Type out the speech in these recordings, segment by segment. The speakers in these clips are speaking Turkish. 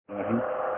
Bismillahirrahmanirrahim.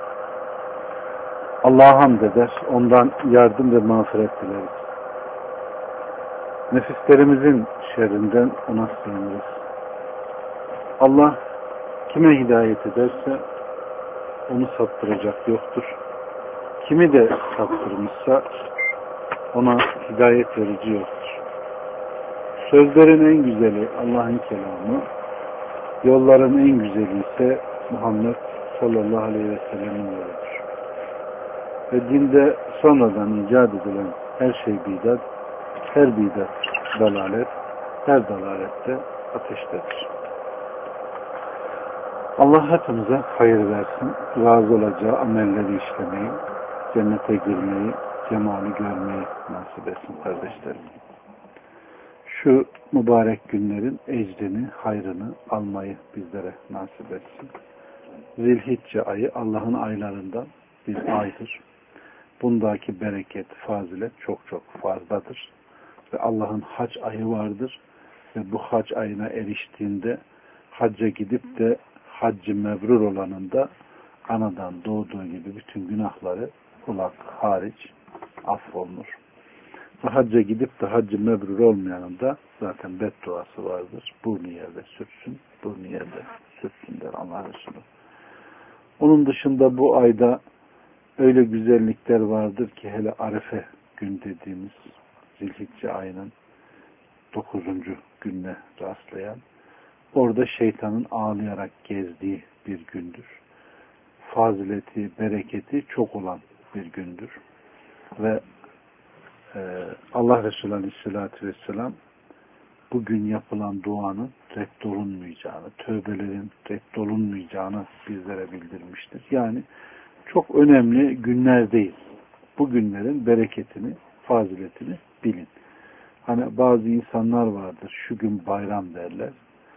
Allah'a hamd eder, ondan yardım ve mağfiret dileriz. Nefislerimizin şerrinden ona sığınırız. Allah kime hidayet ederse onu saptıracak yoktur. Kimi de saptırmışsa ona hidayet verici yoktur. Sözlerin en güzeli Allah'ın kelamı, yolların en güzeli ise Muhammed sallallahu aleyhi ve sellem'in yoludur. Ve dinde sonradan icat edilen her şey bidat, her bidat dalalet, her dalalette ateştedir. Allah hepimize hayır versin, razı olacağı amelleri işlemeyi, cennete girmeyi, cemali görmeyi nasip etsin kardeşlerim. Şu mübarek günlerin ecrini, hayrını almayı bizlere nasip etsin. Zilhicce ayı Allah'ın aylarından bir aydır. Bundaki bereket, fazilet çok çok fazladır. Ve Allah'ın hac ayı vardır. Ve bu hac ayına eriştiğinde hacca gidip de haccı mebrur olanın da anadan doğduğu gibi bütün günahları kulak hariç affolunur. Ve hacca gidip de haccı mebrur olmayanın da zaten bedduası vardır. Burnu yerde sürtsün, burnu yerde sürtsün der Allah Resulü. Onun dışında bu ayda öyle güzellikler vardır ki hele Arefe gün dediğimiz Zilhicce ayının 9. gününe rastlayan, orada şeytanın ağlayarak gezdiği bir gündür. Fazileti, bereketi çok olan bir gündür. Ve Allah Resulü Aleyhisselatü Vesselam bugün yapılan duanın reddolunmayacağını, tövbelerin reddolunmayacağını bizlere bildirmiştir. Yani çok önemli günler değil. Bu günlerin bereketini, faziletini bilin. Hani bazı insanlar vardır, şu gün bayram derler,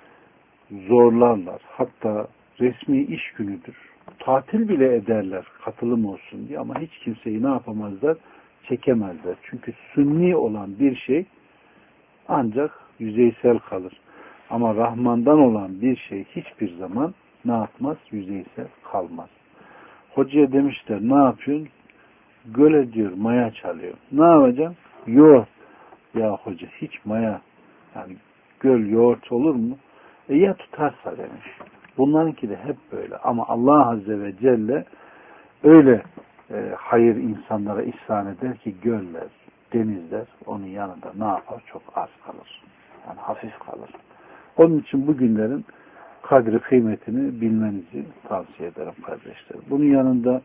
zorlarlar. Hatta resmi iş günüdür. Tatil bile ederler, katılım olsun diye, ama hiç kimseyi ne yapamazlar? Çekemezler. Çünkü sünni olan bir şey ancak yüzeysel kalır. Ama Rahman'dan olan bir şey hiçbir zaman ne yapmaz? Yüzeysel kalmaz. Hocaya demişler, ne yapıyorsun? Göle diyor, maya çalıyor. Ne yapacaksın? Yoğurt. Ya hoca, hiç maya, yani göl yoğurt olur mu? Ya tutarsa demiş. Bunlarınki de hep böyle. Ama Allah Azze ve Celle öyle hayır insanlara ihsan eder ki göller, denizler onun yanında ne yapar? Çok az kalır. Yani hafif kalır. Onun için bu günlerin kadri kıymetini bilmenizi tavsiye ederim kardeşler. Bunun yanında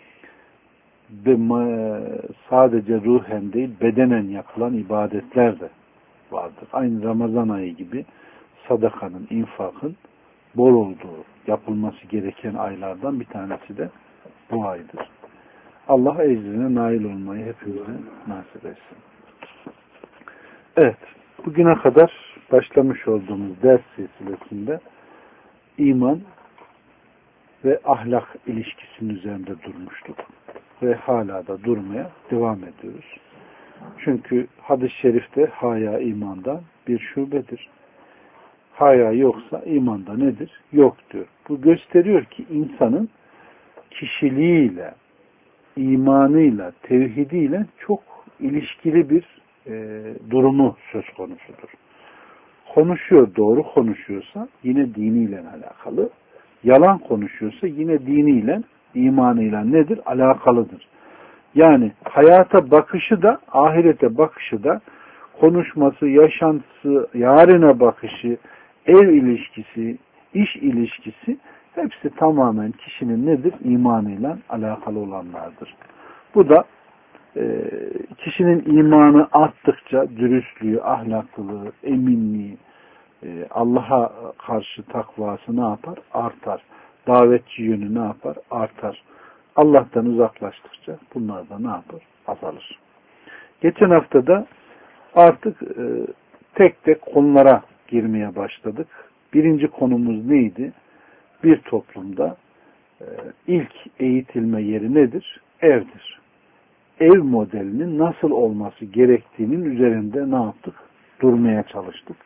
sadece ruhen değil, bedenen yapılan ibadetler de vardır. Aynı Ramazan ayı gibi sadakanın, infakın bol olduğu, yapılması gereken aylardan bir tanesi de bu aydır. Allah ecrine nail olmayı hepimize nasip etsin. Evet, bugüne kadar başlamış olduğumuz ders silsilesinde iman ve ahlak ilişkisinin üzerinde durmuştuk. Ve hala da durmaya devam ediyoruz. Çünkü hadis-i şerifte haya imandan bir şubedir. Haya yoksa imanda nedir? Yok diyor. Bu gösteriyor ki insanın kişiliğiyle, imanıyla, tevhidiyle çok ilişkili bir durumu söz konusudur. Konuşuyor, doğru konuşuyorsa yine diniyle alakalı. Yalan konuşuyorsa yine diniyle, imanıyla nedir? Alakalıdır. Yani hayata bakışı da, ahirete bakışı da, konuşması, yaşantısı, yarına bakışı, ev ilişkisi, iş ilişkisi hepsi tamamen kişinin nedir? İmanıyla alakalı olanlardır. Bu da kişinin imanı arttıkça dürüstlüğü, ahlaklılığı, eminliği, Allah'a karşı takvası ne yapar? Artar. Davetçi yönü ne yapar? Artar. Allah'tan uzaklaştıkça bunlar da ne yapar? Azalır. Geçen hafta da artık tek tek konulara girmeye başladık. Birinci konumuz neydi? Bir toplumda ilk eğitilme yeri nedir? Evdir. Ev modelinin nasıl olması gerektiğinin üzerinde ne yaptık? Durmaya çalıştık.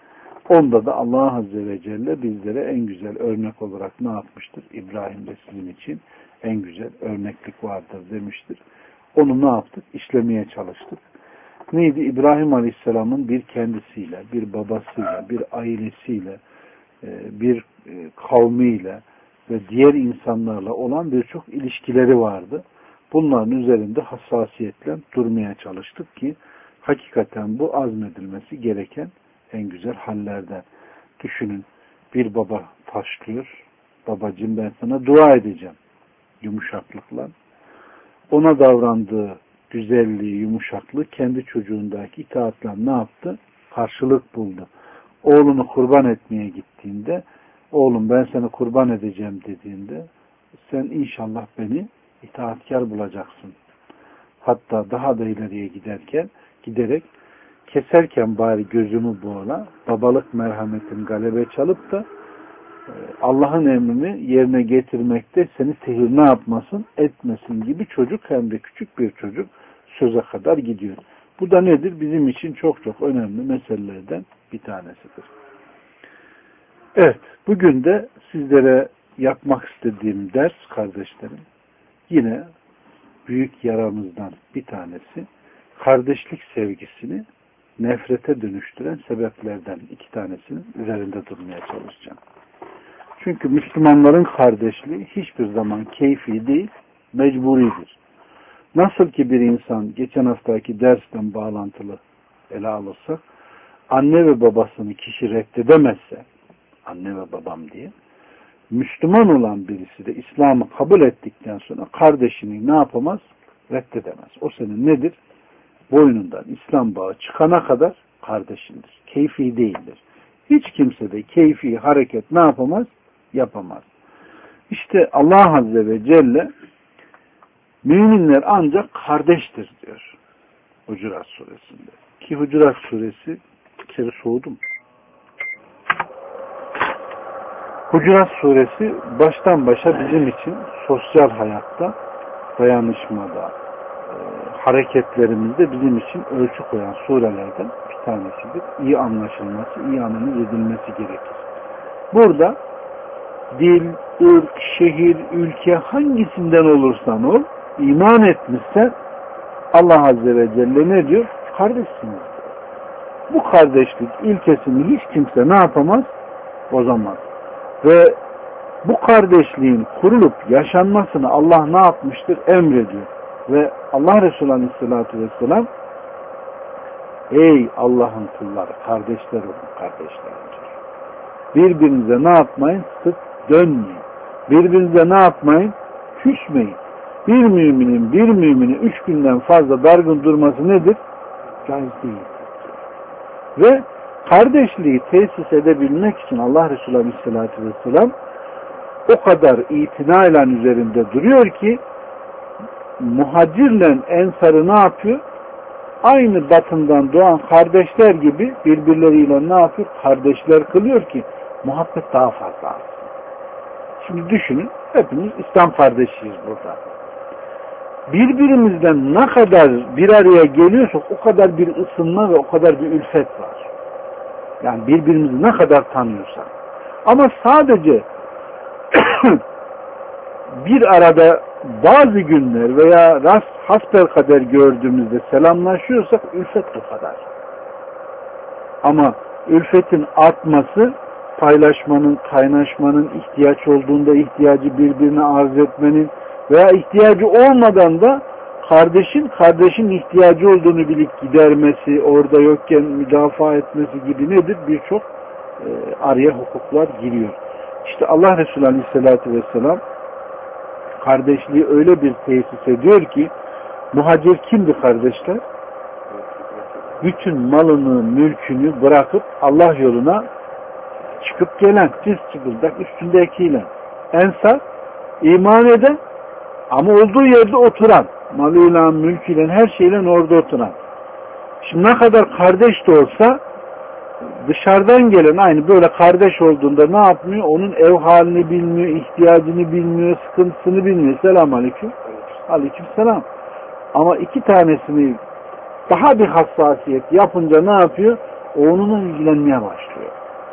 Onda da Allah Azze ve Celle bizlere en güzel örnek olarak ne yapmıştır? İbrahim'de sizin için en güzel örneklik vardır demiştir. Onu ne yaptık? İşlemeye çalıştık. Neydi? İbrahim Aleyhisselam'ın bir kendisiyle, bir babasıyla, bir ailesiyle, bir kavmiyle ve diğer insanlarla olan birçok ilişkileri vardı. Bunların üzerinde hassasiyetle durmaya çalıştık ki hakikaten bu azmedilmesi gereken en güzel hallerden. Düşünün, bir baba taşlıyor. Babacığım ben sana dua edeceğim. Yumuşaklıkla. Ona davrandığı güzelliği, yumuşaklığı kendi çocuğundaki itaatle ne yaptı? Karşılık buldu. Oğlunu kurban etmeye gittiğinde, oğlum ben seni kurban edeceğim dediğinde, sen inşallah beni itaatkar bulacaksın. Hatta daha da ileriye giderek keserken bari gözümü boğla, babalık merhametin galebe çalıp da Allah'ın emrini yerine getirmekte seni sihir ne yapmasın, etmesin gibi çocuk, hem de küçük bir çocuk söze kadar gidiyor. Bu da nedir? Bizim için çok çok önemli meselelerden bir tanesidir. Evet, bugün de sizlere yapmak istediğim ders kardeşlerim, yine büyük yaramızdan bir tanesi, kardeşlik sevgisini nefrete dönüştüren sebeplerden iki tanesinin üzerinde durmaya çalışacağım. Çünkü Müslümanların kardeşliği hiçbir zaman keyfi değil, mecburidir. Nasıl ki bir insan, geçen haftaki dersten bağlantılı ele alırsak, anne ve babasını kişi reddedemezse, anne ve babam diye, Müslüman olan birisi de İslam'ı kabul ettikten sonra kardeşini ne yapamaz? Reddedemez. O senin nedir? Boynundan İslam bağı çıkana kadar kardeşindir. Keyfi değildir. Hiç kimse de keyfi hareket ne yapamaz? Yapamaz. İşte Allah Azze ve Celle müminler ancak kardeştir diyor Hucurat Suresinde. Ki Hucurat Suresi bir kere soğudum. Hucurat Suresi baştan başa bizim için sosyal hayatta, dayanışmada, hareketlerimizde bizim için ölçü koyan surelerden bir tanesidir. İyi anlaşılması, iyi analiz edilmesi gerekir. Burada dil, ırk, şehir, ülke hangisinden olursan ol, iman etmişsen Allah Azze ve Celle ne diyor? Kardeşsiniz. Bu kardeşlik ilkesini hiç kimse ne yapamaz? Bozamaz. Ve bu kardeşliğin kurulup yaşanmasını Allah ne yapmıştır? Emrediyor. Ve Allah Resulü Aleyhisselatü Vesselam, ey Allah'ın kulları, kardeşler olun, kardeşler diyor. Birbirinize ne yapmayın? Sık dönmeyin. Birbirinize ne yapmayın? Küsmeyin. Bir müminin bir mümini 3 günden fazla dargın durması nedir? Caiz değil. Ve kardeşliği tesis edebilmek için Allah Resulü Aleyhisselatü Vesselam o kadar itinayla üzerinde duruyor ki muhacirle ensarı ne yapıyor? Aynı batından doğan kardeşler gibi birbirleriyle ne yapıyor? Kardeşler kılıyor ki muhabbet daha fazla artsın. Şimdi düşünün, hepimiz İslam kardeşiyiz burada. Birbirimizden ne kadar bir araya geliyorsak o kadar bir ısınma ve o kadar bir ülfet var. Yani birbirimizi ne kadar tanıyorsak. Ama sadece bir arada bazı günler veya hasbelkader gördüğümüzde selamlaşıyorsak ülfet bu kadar. Ama ülfetin artması, paylaşmanın, kaynaşmanın, ihtiyaç olduğunda ihtiyacı birbirine arz etmenin veya ihtiyacı olmadan da kardeşin ihtiyacı olduğunu bilip gidermesi, orada yokken müdafaa etmesi gibi nedir? Birçok araya hukuklar giriyor. İşte Allah Resulü Aleyhisselatü Vesselam kardeşliği öyle bir tesis ediyor ki, muhacir kimdi kardeşler? Bütün malını, mülkünü bırakıp Allah yoluna çıkıp gelen, cız çıkıldak üstündekiyle. Ensar, iman eden ama olduğu yerde oturan, malıyla, mülküyle, her şeyle orada oturan. Şimdi ne kadar kardeş de olsa dışarıdan gelen aynı böyle kardeş olduğunda ne yapmıyor? Onun ev halini bilmiyor, ihtiyacını bilmiyor, sıkıntısını bilmiyor. Selamun aleyküm. Aleyküm selam. Ama iki tanesini daha bir hassasiyet yapınca ne yapıyor? O onunla ilgilenmeye başlıyor.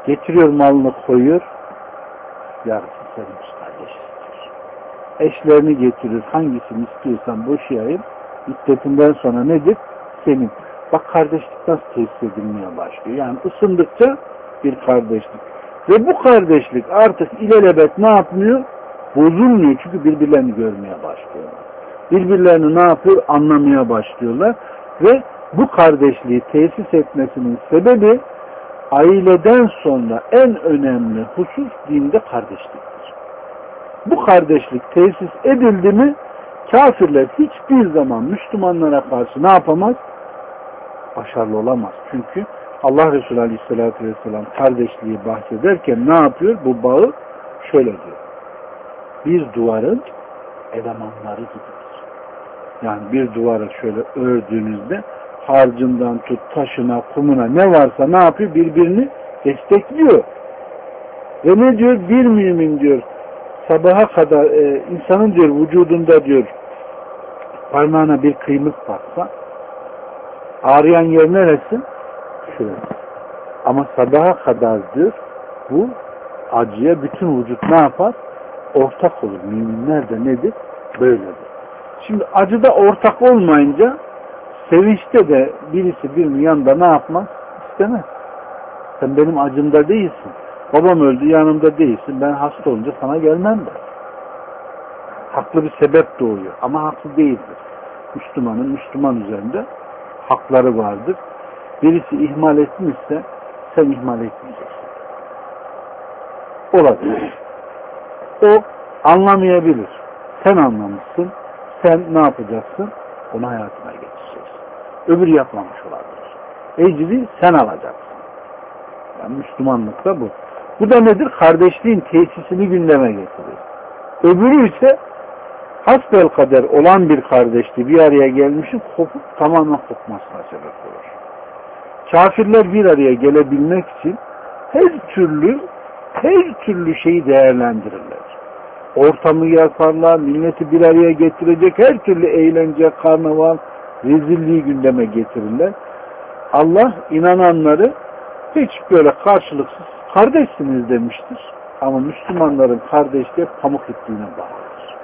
Getiriyor malını koyuyor. Yarısı seninmiş kardeş. Eşlerini getirir. Hangisini istiyorsan boşayayım. İddetinden sonra nedir? Senin. Bak kardeşlik nasıl tesis edilmeye başlıyor. Yani ısındıkça bir kardeşlik. Ve bu kardeşlik artık ilelebet ne yapmıyor? Bozulmuyor. Çünkü birbirlerini görmeye başlıyorlar. Birbirlerini ne yapıyor? Anlamaya başlıyorlar. Ve bu kardeşliği tesis etmesinin sebebi aileden sonra en önemli husus dinde kardeşliktir. Bu kardeşlik tesis edildi mi kafirler hiçbir zaman Müslümanlara karşı ne yapamaz? Başarılı olamaz. Çünkü Allah Resulü Aleyhisselatü Vesselam kardeşliği bahsederken ne yapıyor? Bu bağı şöyle diyor. Bir duvarın elemanları gibidir. Yani bir duvarı şöyle ördüğünüzde harcından tut, taşına, kumuna ne varsa ne yapıyor? Birbirini destekliyor. Ve ne diyor? Bir mümin diyor sabaha kadar insanın diyor vücudunda diyor parmağına bir kıymık baksa ağrıyan yer neresi? Şurası. Ama sabaha kadar diyor bu acıya bütün vücut ne yapar? Ortak olur. Müminler de nedir? Böyledir. Şimdi acıda ortak olmayınca sevinçte de birisi birinin yanında ne yapmaz? İstemez. Sen benim acımda değilsin. Babam öldü yanımda değilsin. Ben hasta olunca sana gelmem de. Haklı bir sebep doğuyor. Ama haklı değildir. Müslümanın Müslüman üzerinde hakları vardır. Birisi ihmal etmişse sen ihmal etmeyeceksin. Olabilir. O anlamayabilir. Sen anlamışsın. Sen ne yapacaksın? Onu hayatına geçireceksin. Öbürü yapmamış olabilir. Ecri sen alacaksın. Yani Müslümanlıkta bu. Bu da nedir? Kardeşliğin tesisini gündeme getirir. Öbürü ise hasbelkader olan bir kardeşliği bir araya gelmişin kopup tamamen kopmasına sebep olur. Kafirler bir araya gelebilmek için her türlü şeyi değerlendirirler. Ortamı yaparlar, milleti bir araya getirecek her türlü eğlence, karnaval, rezilliği gündeme getirirler. Allah inananları hiç böyle karşılıksız kardeşsiniz demiştir. Ama Müslümanların kardeşliği pamuk ipliğine bağlıdır.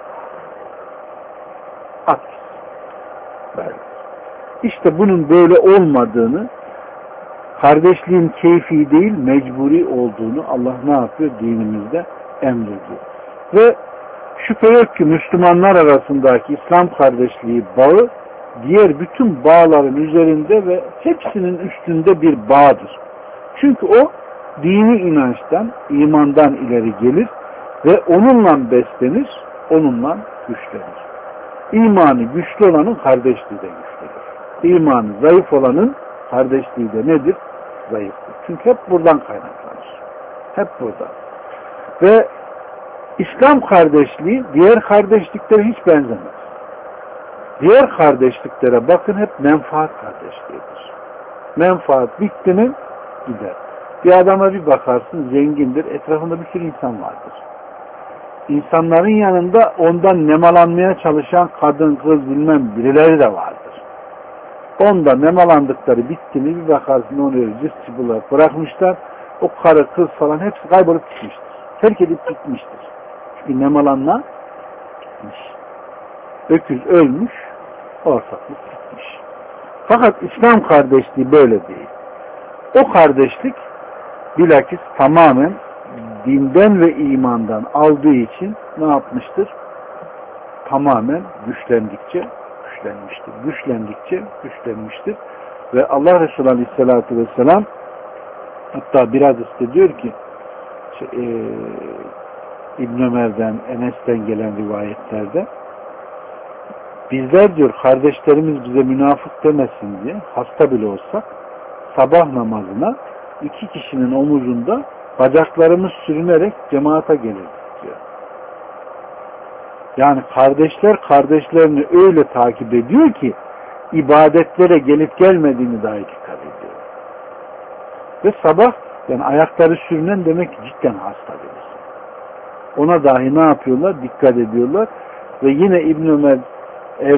Böyle. İşte bunun böyle olmadığını, kardeşliğin keyfi değil mecburi olduğunu Allah ne yapıyor? Dinimizde emrediyor. Ve şüphe yok ki Müslümanlar arasındaki İslam kardeşliği bağı diğer bütün bağların üzerinde ve hepsinin üstünde bir bağdır. Çünkü o dini inançtan, imandan ileri gelir ve onunla beslenir, onunla güçlenir. İmanı güçlü olanın kardeşliği de güçlüdür. İmanı zayıf olanın kardeşliği de nedir? Zayıftır. Çünkü hep buradan kaynaklanır. Hep burada. Ve İslam kardeşliği diğer kardeşliklere hiç benzemez. Diğer kardeşliklere bakın hep menfaat kardeşliğidir. Menfaat bitti mi gider. Bir adama bir bakarsın zengindir, etrafında bir sürü insan vardır. İnsanların yanında ondan nemalanmaya çalışan kadın, kız bilmem birileri de vardır. Onda nemalandıkları bitti mi bir bakarsın onu öyle cıs bırakmışlar. O karı, kız falan hepsi kaybolup gitmiştir. Terk edip gitmiştir. Çünkü nemalanma gitmiş. Öküz ölmüş, ortaklık gitmiş. Fakat İslam kardeşliği böyle değil. O kardeşlik bilakis tamamen dinden ve imandan aldığı için ne yapmıştır? Tamamen güçlendikçe güçlenmiştir. Güçlendikçe güçlenmiştir. Ve Allah Resulü Aleyhisselatü Vesselam hatta bir hadiste diyor ki İbn Ömer'den, Enes'ten gelen rivayetlerde bizler diyor kardeşlerimiz bize münafık demesin diye hasta bile olsak sabah namazına 2 kişinin omuzunda bacaklarımız sürünerek cemaate gelirdik diyor. Yani kardeşler kardeşlerini öyle takip ediyor ki ibadetlere gelip gelmediğini dahi dikkat ediyor. Ve sabah yani ayakları sürünen demek ki cidden hasta birisi. Ona dahi ne yapıyorlar? Dikkat ediyorlar. Ve yine İbn Ömer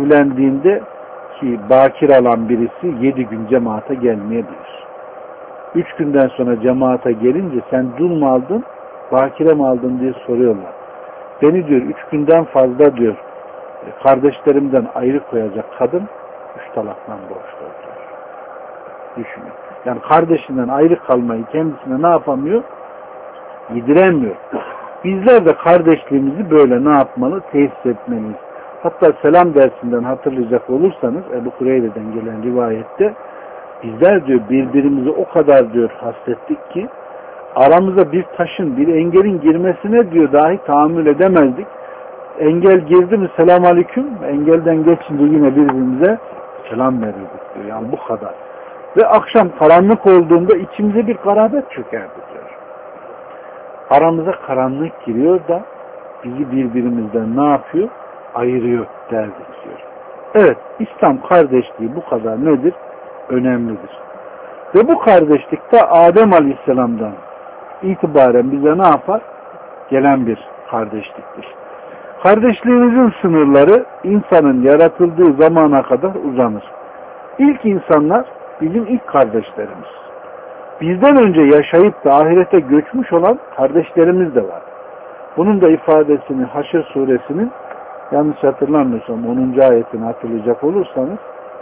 evlendiğinde ki bakir alan birisi 7 gün cemaate gelmeyebilir. 3 günden sonra cemaate gelince sen dul mu aldın, bakire mi aldın diye soruyorlar. Beni diyor 3 günden fazla diyor kardeşlerimden ayrı koyacak kadın 3 talaktan borçludur. Düşünün. Yani kardeşinden ayrı kalmayı kendisine ne yapamıyor? Yediremiyor. Bizler de kardeşliğimizi böyle ne yapmalı? Tesis etmeliyiz. Hatta selam dersinden hatırlayacak olursanız Ebu Kureyre'den gelen rivayette bizler diyor birbirimizi o kadar diyor hasrettik ki aramıza bir taşın, bir engelin girmesine diyor dahi tahammül edemezdik. Engel girdi mi selam aleyküm, engelden geçince yine birbirimize selam verirdik diyor. Yani bu kadar. Ve akşam karanlık olduğunda içimize bir garabet çökerdi diyor. Aramıza karanlık giriyor da bizi birbirimizden ne yapıyor? Ayırıyor derdik diyor. Evet, İslam kardeşliği bu kadar nedir? Önemlidir. Ve bu kardeşlikte Adem Aleyhisselam'dan itibaren bize ne yapar? Gelen bir kardeşliktir. Kardeşliğimizin sınırları insanın yaratıldığı zamana kadar uzanır. İlk insanlar bizim ilk kardeşlerimiz. Bizden önce yaşayıp da ahirete göçmüş olan kardeşlerimiz de var. Bunun da ifadesini Haşr suresinin yanlış hatırlamıyorsam 10. ayetini hatırlayacak olursanız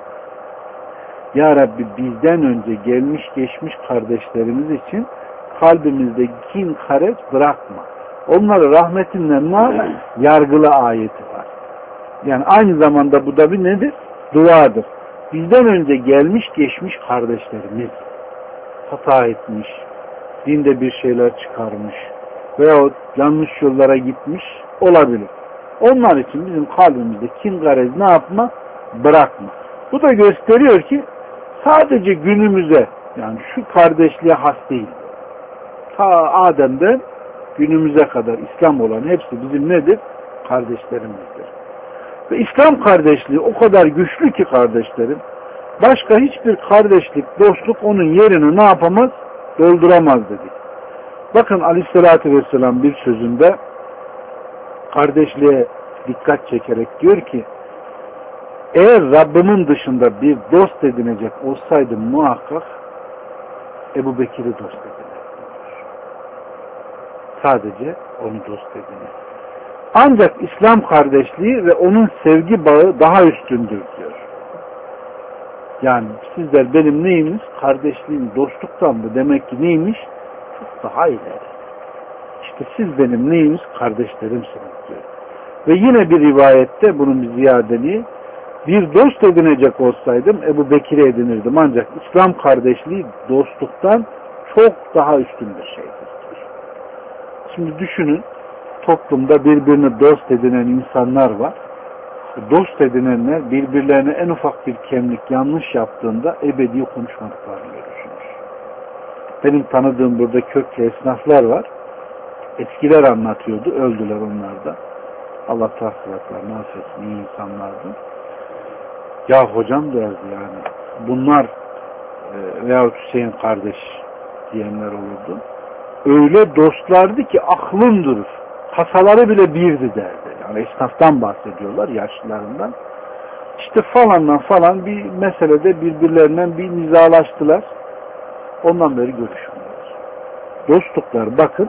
Ya Rabbi bizden önce gelmiş geçmiş kardeşlerimiz için kalbimizde kin karet bırakma. Onları rahmetinden yargıla ayeti var. Yani aynı zamanda bu da bir nedir? Duadır. Bizden önce gelmiş geçmiş kardeşlerimiz hata etmiş, dinde bir şeyler çıkarmış veyahut yanlış yollara gitmiş olabilir. Onlar için bizim kalbimizde kin garez ne yapma? Bırakma. Bu da gösteriyor ki sadece günümüze yani şu kardeşliğe has değil. Ta Adem'den günümüze kadar İslam olan hepsi bizim nedir? Kardeşlerimizdir. Ve İslam kardeşliği o kadar güçlü ki kardeşlerim, başka hiçbir kardeşlik, dostluk onun yerini ne yapamaz? Dolduramaz dedik. Bakın Aleyhisselatü Vesselam bir sözünde kardeşliğe dikkat çekerek diyor ki eğer Rabbimin dışında bir dost edinecek olsaydım muhakkak Ebu Bekir'i dost edinirdim. Sadece onu dost edinir. Ancak İslam kardeşliği ve onun sevgi bağı daha üstündür diyor. Yani sizler benim neyimiz? Kardeşliğim dostluktan mı? Demek ki neymiş? Çok daha ileri. İşte siz benim neyimiz? Kardeşlerimsiniz diyor. Ve yine bir rivayette bunun bir ziyadeliği bir dost edinecek olsaydım Ebu Bekir'i edinirdim. Ancak İslam kardeşliği dostluktan çok daha üstün bir şeydir. Şimdi düşünün toplumda birbirini dost edinen insanlar var. Dost edinenler birbirlerine en ufak bir kemlik yanlış yaptığında ebedi konuşmadıklarını görürsünüz. Benim tanıdığım burada köklü esnaflar var. Eskiler anlatıyordu. Öldüler onlar da. Allah tahsilatlarını affetsin. İyi insanlardı. Ya hocam derdi yani. Bunlar veyahut Hüseyin kardeş diyenler olurdu. Öyle dostlardı ki aklın durur. Kasaları bile birdi derdi. Yani esnaftan bahsediyorlar, yaşlılarından. İşte falanla falan bir meselede birbirlerinden bir nizalaştılar. Ondan beri görüşmüyorlar. Dostluklar bakın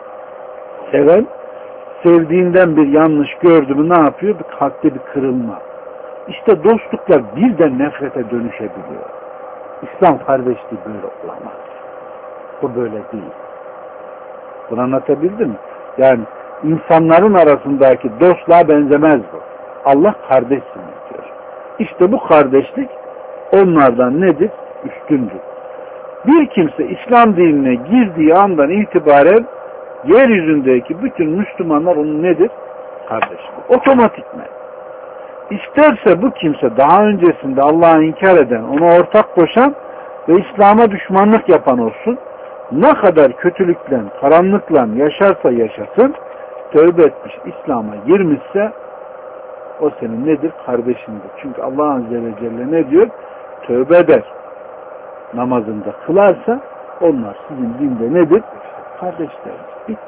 seven sevdiğinden bir yanlış gördü mü ne yapıyor? Bir kalpte bir kırılma. İşte dostluklar birden nefrete dönüşebiliyor. İslam kardeşliği böyle olamaz. Bu böyle değil. Bunu anlatabildim mi? Yani insanların arasındaki dostluğa benzemez bu. Allah kardeşsiniz diyor. İşte bu kardeşlik onlardan nedir? Üstündür. Bir kimse İslam dinine girdiği andan itibaren yeryüzündeki bütün Müslümanlar onun nedir? Kardeşlik. Otomatikmen. İsterse bu kimse daha öncesinde Allah'ı inkar eden, ona ortak koşan ve İslam'a düşmanlık yapan olsun, ne kadar kötülükle, karanlıkla yaşarsa yaşasın, tövbe etmiş, İslam'a girmişse o senin nedir? Kardeşindir. Çünkü Allah Azze ve Celle ne diyor? Tövbe eder. Namazında kılarsa onlar sizin dinde nedir? Kardeşleriniz. Bitti.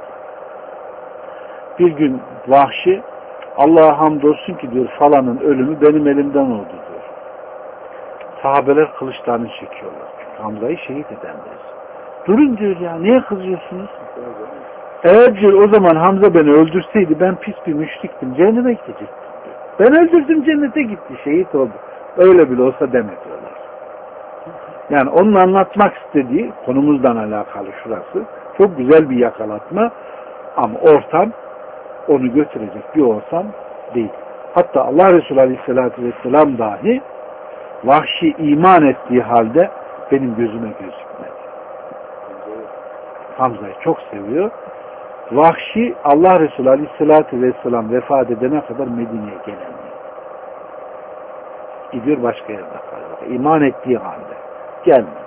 Bir gün Vahşi Allah'a hamdolsun ki diyor falanın ölümü benim elimden oldu diyor. Sahabeler kılıçlarını çekiyorlar. Çünkü Hamza'yı şehit edenler. Durun diyor ya, niye kızıyorsunuz? Eğer diyor o zaman Hamza beni öldürseydi ben pis bir müşriktim, cehenneme gidecektim diyor. Ben öldürdüm, cennete gitti, şehit oldu. Öyle bile olsa demediyorlar. Yani onun anlatmak istediği, konumuzdan alakalı şurası, çok güzel bir yakalatma ama ortam onu götürecek bir ortam değil. Hatta Allah Resulü Aleyhisselatü Vesselam dahi Vahşi iman ettiği halde benim gözüme gözükmedi. Hamza'yı çok seviyor. Vahşi Allah Resulü Aleyhisselatü Vesselam vefat edene kadar Medine'ye gelemiyor. Gidiyor başka yerde kalıyor. İman ettiği halde gelmedi.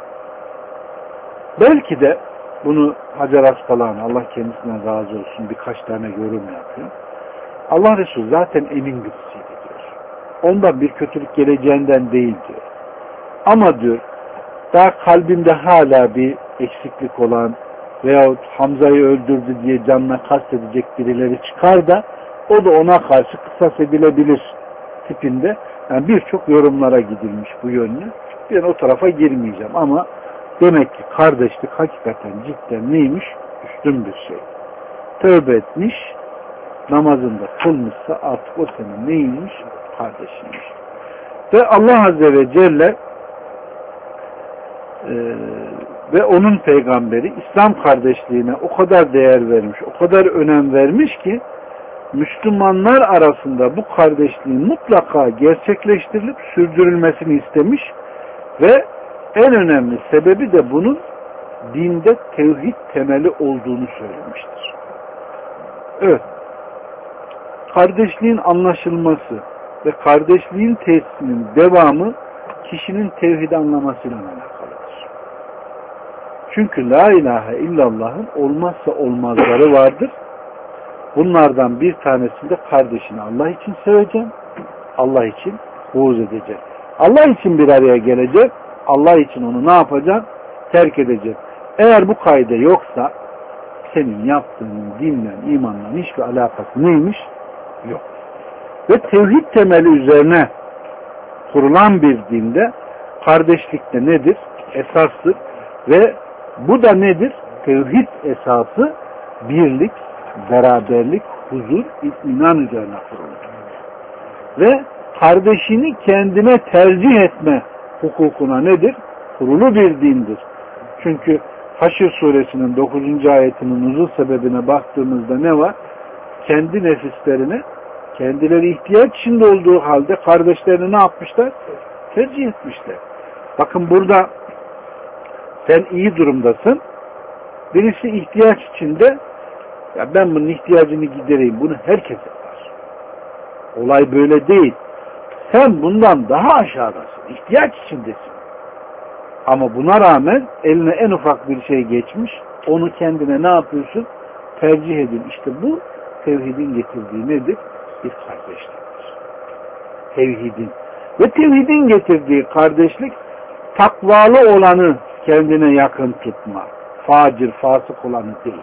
Belki de bunu Hacer Askalani, Allah kendisinden razı olsun, birkaç tane yorum yapıyor. Allah Resulü zaten emin birisiydi diyor. Ondan bir kötülük geleceğinden değil diyor. Ama diyor daha kalbinde hala bir eksiklik olan veyahut Hamza'yı öldürdü diye canına kastedecek birileri çıkar da o da ona karşı kısas edilebilir tipinde. Yani birçok yorumlara gidilmiş bu yönlü. Ben o tarafa girmeyeceğim ama demek ki kardeşlik hakikaten cidden neymiş? Üstün bir şey. Tövbe etmiş, namazında kılmışsa artık o senin neymiş? Kardeşiymiş. Ve Allah Azze ve Celle ve onun peygamberi İslam kardeşliğine o kadar değer vermiş, o kadar önem vermiş ki Müslümanlar arasında bu kardeşliğin mutlaka gerçekleştirilip sürdürülmesini istemiş ve en önemli sebebi de bunun dinde tevhid temeli olduğunu söylemiştir. Evet. Kardeşliğin anlaşılması ve kardeşliğin tesisinin devamı kişinin tevhidi anlamasıyla alakalıdır. Çünkü la ilahe illallah'ın olmazsa olmazları vardır. Bunlardan bir tanesinde kardeşini Allah için seveceksin, Allah için buğz edeceksin. Allah için bir araya gelecek, Allah için onu ne yapacaksın? Terk edeceksin. Eğer bu kaide yoksa senin yaptığının dinle, imanla hiçbir alakası neymiş? Yok. Ve tevhid temeli üzerine kurulan bir dinde kardeşlik de nedir? Esastır. Ve bu da nedir? Tevhid esası birlik, beraberlik, huzur, itminan üzerine kurulur. Ve kardeşini kendine tercih etme hukukuna nedir? Kurulu bir dindir. Çünkü Haşr suresinin 9. ayetinin nuzul sebebine baktığımızda ne var? Kendi nefislerine, kendileri ihtiyaç içinde olduğu halde kardeşlerini ne yapmışlar? Tercih etmişler. Bakın burada sen iyi durumdasın. Birisi ihtiyaç içinde, ya ben bunun ihtiyacını gidereyim. Bunu herkes yapar. Olay böyle değil. Sen bundan daha aşağıdasın. İhtiyaç içindesin. Ama buna rağmen eline en ufak bir şey geçmiş. Onu kendine ne yapıyorsun? Tercih edin. İşte bu tevhidin getirdiği nedir? Bir kardeşliktir. Tevhidin. Ve tevhidin getirdiği kardeşlik takvalı olanı kendine yakın tutma. Facir, fasık olanı değil.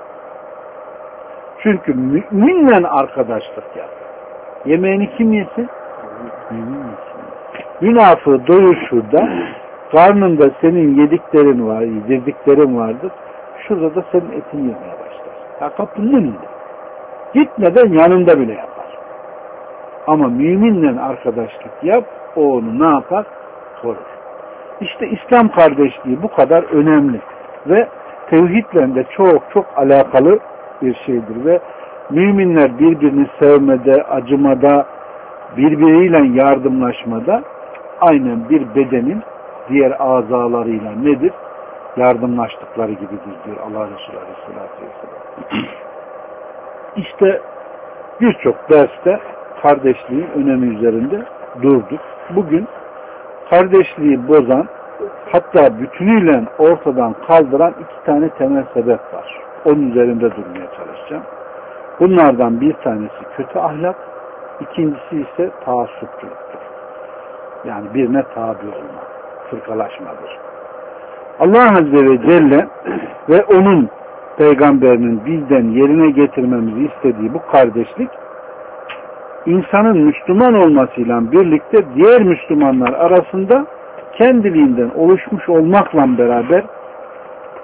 Çünkü müminle arkadaşlık yap. Yemeğini kim yesin? Mümin yesin. Münafığı doyur şurada. Karnında senin yediklerin var, yedirdiklerin vardır. Şurada da senin etini yemeye başlar. Ya kapının önünde. Gitmeden yanında bile yapar. Ama müminle arkadaşlık yap, o onu ne yapar? Korur. İşte İslam kardeşliği bu kadar önemli ve tevhidle de çok çok alakalı bir şeydir ve müminler birbirini sevmede, acımada, birbiriyle yardımlaşmada aynen bir bedenin diğer azalarıyla nedir? Yardımlaştıkları gibidir diyor Allah Resulü Aleyhisselatü Vesselam. İşte birçok derste kardeşliğin önemi üzerinde durduk. Bugün kardeşliği bozan, hatta bütünüyle ortadan kaldıran iki tane temel sebep var. Onun üzerinde durmaya çalışacağım. Bunlardan bir tanesi kötü ahlak, ikincisi ise taassupçuluktur. Yani birine tabi olma, fırkalaşmadır. Allah Azze ve Celle ve onun peygamberinin bizden yerine getirmemizi istediği bu kardeşlik, insanın Müslüman olmasıyla birlikte diğer Müslümanlar arasında kendiliğinden oluşmuş olmakla beraber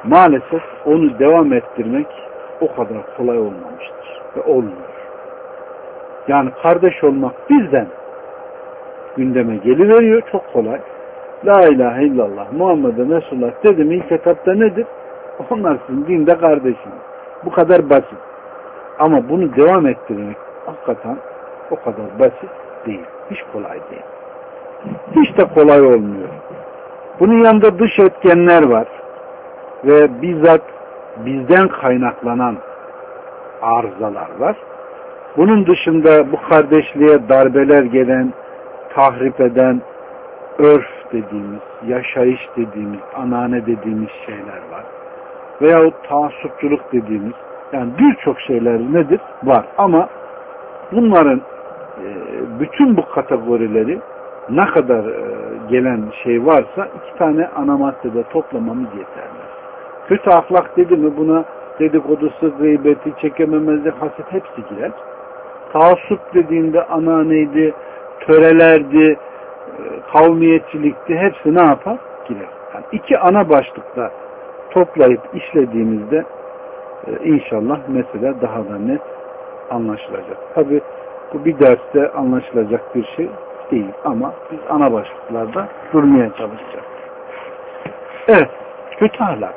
maalesef onu devam ettirmek o kadar kolay olmamıştır ve olmuyor. Yani kardeş olmak birden gündeme geliveriyor, çok kolay. La ilahe illallah Muhammed'e Resulullah dedim ilk etapta nedir? Onlar sizin dinde kardeşiniz. Bu kadar basit. Ama bunu devam ettirmek hakikaten o kadar basit değil. Hiç kolay değil. Hiç de kolay olmuyor. Bunun yanında dış etkenler var. Ve bizzat bizden kaynaklanan arızalar var. Bunun dışında bu kardeşliğe darbeler gelen, tahrip eden, örf dediğimiz, yaşayış dediğimiz, anane dediğimiz şeyler var. Veyahut taassupçuluk dediğimiz, yani birçok şeyler nedir? Var. Ama bunların bütün bu kategorileri ne kadar gelen şey varsa 2 tane ana maddede toplamamız yeterli. Kötü ahlak dedi mi buna dedikodusu, gıybeti, çekememezlik, haset hepsi girer. Taassup dediğinde ananeydi, törelerdi, kavmiyetçilikti, hepsi ne yapar? Girer. Yani 2 ana başlıkta toplayıp işlediğimizde inşallah mesele daha da net anlaşılacak. Tabi bu bir derste anlaşılacak bir şey değil ama biz ana başlıklarda durmaya çalışacağız. Evet, kötü ahlak.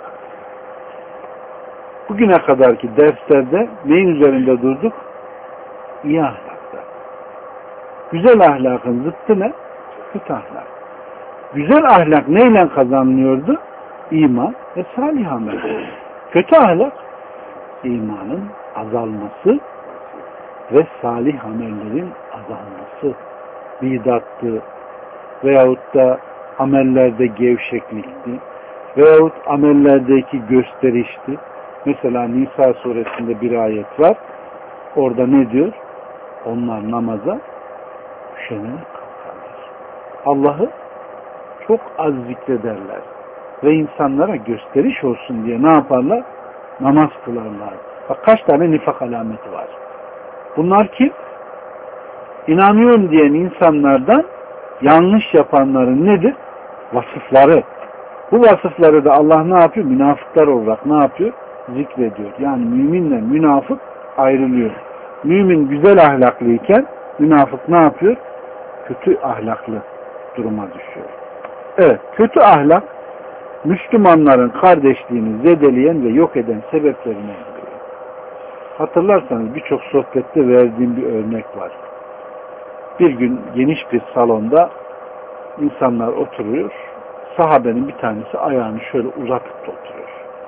Bugüne kadarki derslerde neyin üzerinde durduk? İyi ahlakta. Güzel ahlakın zıttı ne? Kötü ahlak. Güzel ahlak neyle kazanılıyordu? İman ve salih amel. Kötü ahlak imanın azalması ve salih amellerin azalması. Bidattı veyahut da amellerde gevşeklikti veyahut amellerdeki gösterişti. Mesela Nisa suresinde bir ayet var. Orada ne diyor? Onlar namaza üşenerek kalkarlar. Allah'ı çok az zikrederler. Ve insanlara gösteriş olsun diye ne yaparlar? Namaz kılarlar. Bak kaç tane nifak alameti var. Bunlar kim? İnanıyorum diyen insanlardan yanlış yapanların nedir? Vasıfları. Bu vasıfları da Allah ne yapıyor? Münafıklar olarak ne yapıyor? Zikrediyor. Yani müminle münafık ayrılıyor. Mümin güzel ahlaklıyken münafık ne yapıyor? Kötü ahlaklı duruma düşüyor. Evet, kötü ahlak Müslümanların kardeşliğini zedeleyen ve yok eden sebeplerine giriyor. Hatırlarsanız birçok sohbette verdiğim bir örnek var. Bir gün geniş bir salonda insanlar oturuyor. Sahabenin bir tanesi ayağını şöyle uzatıp da oturuyor.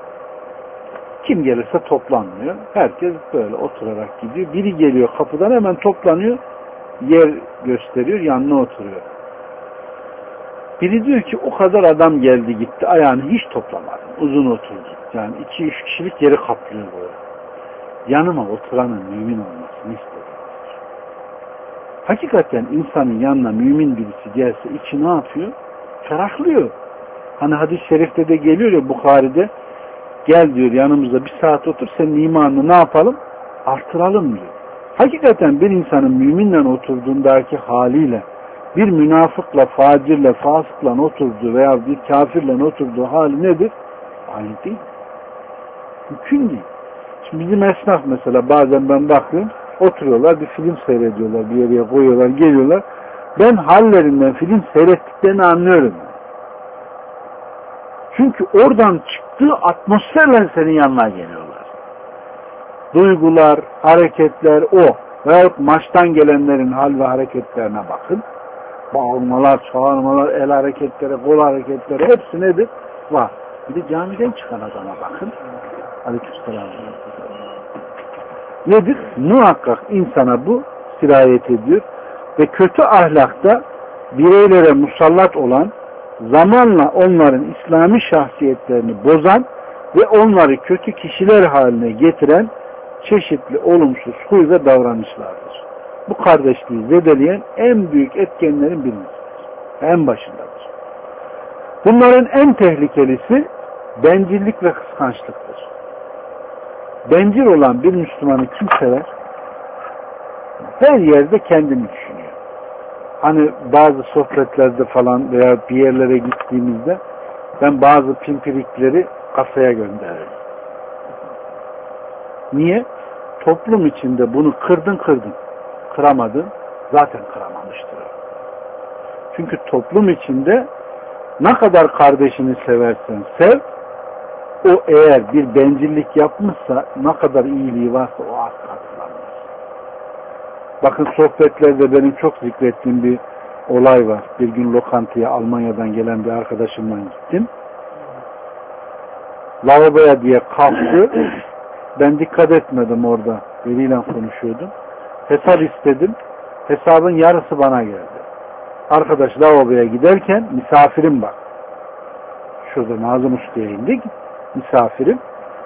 Kim gelirse toplanmıyor. Herkes böyle oturarak gidiyor. Biri geliyor kapıdan hemen toplanıyor. Yer gösteriyor. Yanına oturuyor. Biri diyor ki o kadar adam geldi gitti. Ayağını hiç toplamadı. Uzun oturdu. Yani 2-3 kişilik yeri kaplıyor böyle. Yanıma oturanın mümin olmasını istedim. Hakikaten insanın yanına mümin birisi gelse içi ne yapıyor? Ferahlıyor. Hani hadis-i şerifte de geliyor ya Bukhari'de, gel diyor yanımızda bir saat otur, senin imanını ne yapalım? Artıralım diyor. Hakikaten bir insanın müminle oturduğundaki haliyle bir münafıkla, facirle, fasıkla oturduğu veya bir kafirle oturduğu hali nedir? Aynı değil. Mümkün değil. Şimdi bizim esnaf mesela bazen ben bakıyorum, oturuyorlar bir film seyrediyorlar, bir yere koyuyorlar, geliyorlar. Ben hallerinden film seyrettiklerini anlıyorum. Çünkü oradan çıktığı atmosferle senin yanına geliyorlar. Duygular, hareketler o. Veyahut maçtan gelenlerin hal ve hareketlerine bakın. Bağırmalar, çağırmalar, el hareketleri, kol hareketleri hepsi nedir? Var. Bir de camiden çıkan adama bakın. Aleykümselam. Nedir? Muhakkak insana bu sirayet ediyor. Ve kötü ahlakta bireylere musallat olan, zamanla onların İslami şahsiyetlerini bozan ve onları kötü kişiler haline getiren çeşitli olumsuz huy ve davranışlardır. Bu kardeşliği zedeleyen en büyük etkenlerin birisidir. En başındadır. Bunların en tehlikelisi bencillik ve kıskançlıktır. Bencil olan bir Müslümanı kim sever? Her yerde kendini düşünüyor. Hani bazı sohbetlerde falan veya bir yerlere gittiğimizde ben bazı pimpirikleri kasaya gönderir. Niye? Toplum içinde bunu kırdın. Kıramadın. Zaten kıramamıştır. Çünkü toplum içinde ne kadar kardeşini seversen sev, o eğer bir bencillik yapmışsa, ne kadar iyiliği varsa o asla kazanmaz. Bakın sohbetlerde benim çok zikrettiğim bir olay var. Bir gün lokantaya Almanya'dan gelen bir arkadaşımla gittim. Lavaboya diye kalktı. Ben dikkat etmedim orada. Biriyle konuşuyordum. Hesap istedim. Hesabın yarısı bana geldi. Arkadaş lavaboya giderken misafirim bak. Şurada Nazım Usta'ya indik. Misafirim.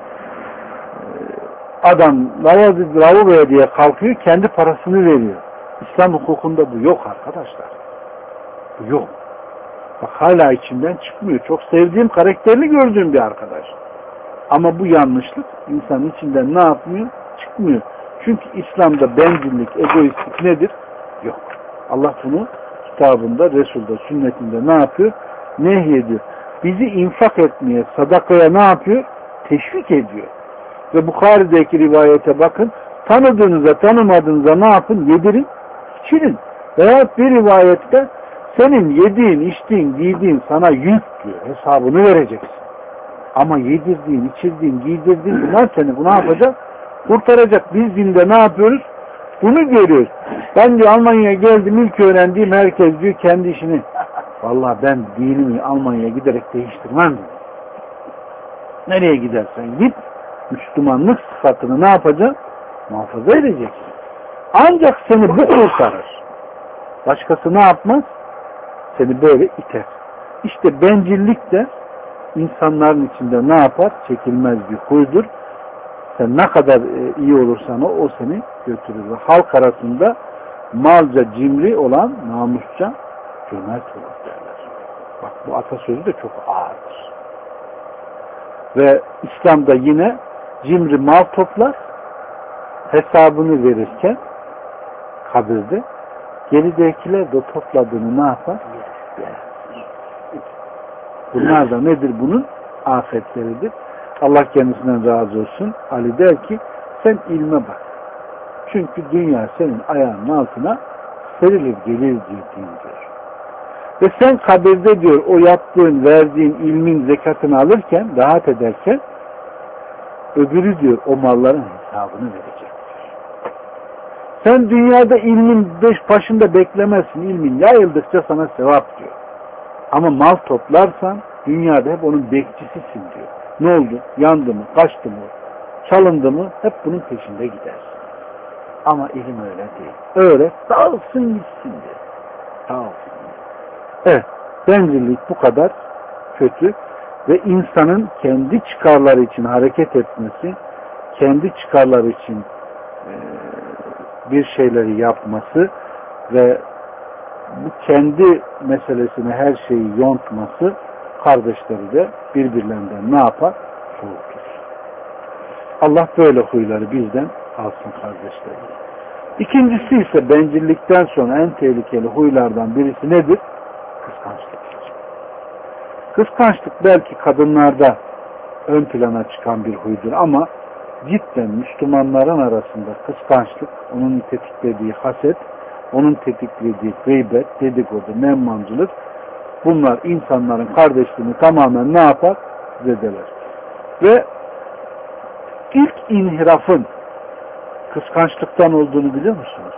Adam lavaboya diye kalkıyor. Kendi parasını veriyor. İslam hukukunda bu yok arkadaşlar. Bu yok. Bak hala içinden çıkmıyor. Çok sevdiğim, karakterli gördüğüm bir arkadaş. Ama bu yanlışlık insanın içinden ne yapmıyor? Çıkmıyor. Çünkü İslam'da bencillik, egoistlik nedir? Yok. Allah bunu kitabında, Resul'da, sünnetinde ne yapıyor? Nehyediyor. Bizi infak etmeye, sadakaya ne yapıyor? Teşvik ediyor. Ve Bukhari'deki rivayete bakın. Tanıdığınıza, tanımadığınıza ne yapın? Yedirin, içirin. Veyahut bir rivayette senin yediğin, içtiğin, giydiğin sana yük diyor. Hesabını vereceksin. Ama yedirdiğin, içirdiğin, giydirdiğin bunlar seni ne yapacak? Kurtaracak. Biz dinde ne yapıyoruz? Bunu görüyoruz. Ben diyor Almanya'ya geldim, ilk öğrendiğim herkes diyor kendi işini. Vallahi ben dinimi Almanya'ya giderek değiştirmem diyor. Nereye gidersen git, Müslümanlık sıfatını ne yapacaksın? Muhafaza edeceksin. Ancak seni bu kurtarır. Başkası ne yapmaz? Seni böyle iter. İşte bencillik de insanların içinde ne yapar? Çekilmez bir huydur. Sen ne kadar iyi olursan o seni götürür. Ve halk arasında malca cimri olan namusça cömert olur derler. Bak bu atasözü de çok ağırdır. Ve İslam'da yine cimri mal toplar, hesabını verirken kabirde geridekiler de topladığını ne yapar? Yer. Bunlar da nedir bunun? Afetleridir. Allah kendisinden razı olsun. Ali der ki sen ilme bak. Çünkü dünya senin ayağının altına serilir gelir diyor. Ve sen kabirde diyor o yaptığın, verdiğin ilmin zekatını alırken, rahat ederken öbürü diyor o malların hesabını verecek. Sen dünyada ilmin başında beklemezsin. İlmin yayıldıkça sana sevap diyor. Ama mal toplarsan dünyada hep onun bekçisisin diyor. Ne oldu? Yandı mı? Kaçtı mı? Çalındı mı? Hep bunun peşinde gidersin. Ama ilim öyle değil. Öyle dağılsın gitsin diyor. Dağılsın. Evet. Bencillik bu kadar kötü ve insanın kendi çıkarları için hareket etmesi, kendi çıkarları için bir şeyleri yapması ve bu kendi meselesine her şeyi yontması kardeşleri de birbirlerinden ne yapar? Soğutur. Allah böyle huyları bizden alsın kardeşlerim. İkincisi ise bencillikten sonra en tehlikeli huylardan birisi nedir? Kıskançlık. Kıskançlık belki kadınlarda ön plana çıkan bir huydur ama cidden Müslümanların arasında kıskançlık, onun tetiklediği haset, onun tetiklediği gıybet, dedikodu, nemmancılık, bunlar insanların kardeşliğini tamamen ne yapar? Zedeler. Ve ilk inhirafın kıskançlıktan olduğunu biliyor musunuz?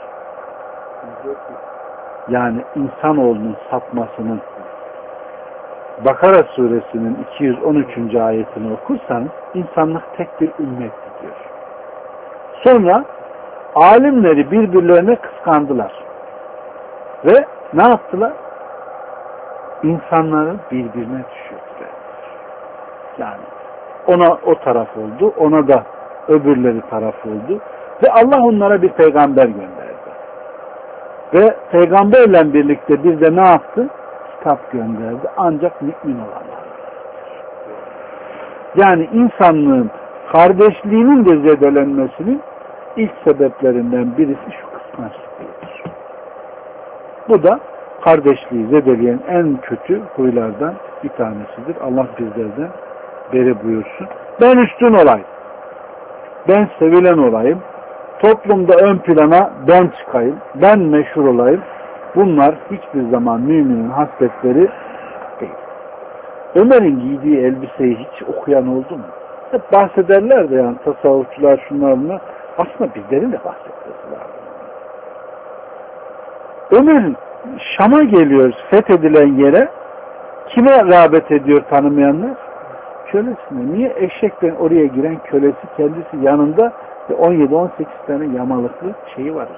Yani insanoğlunun sapmasının Bakara suresinin 213. ayetini okursanız insanlık tek bir ümmet diyor. Sonra alimleri birbirlerine kıskandılar. Ve ne yaptılar? İnsanları birbirine düşürdüler. Yani ona o taraf oldu, ona da öbürleri taraf oldu. Ve Allah onlara bir peygamber gönderdi. Ve peygamberle birlikte bir de ne yaptı? Kitap gönderdi. Ancak mümin olanlar. Yani insanlığın kardeşliğinin de zedelenmesinin ilk sebeplerinden birisi şu kıskançlıktır. Bu da kardeşliği zedeleyen en kötü huylardan bir tanesidir. Allah bizlerden beri buyursun. Ben üstün olayım. Ben sevilen olayım. Toplumda ön plana ben çıkayım. Ben meşhur olayım. Bunlar hiçbir zaman müminin hasletleri değil. Ömer'in giydiği elbiseyi hiç okuyan oldu mu? Hep bahsederler de yani tasavvufçular şunlar bunlar. Aslında bizlerin de bahsetmesi lazım. Ömer'in Şam'a geliyoruz fethedilen yere kime rağbet ediyor tanımayanlar? Kölesine. Niye? Eşekten oraya giren kölesi kendisi yanında ve 17-18 tane yamalıklı şeyi var.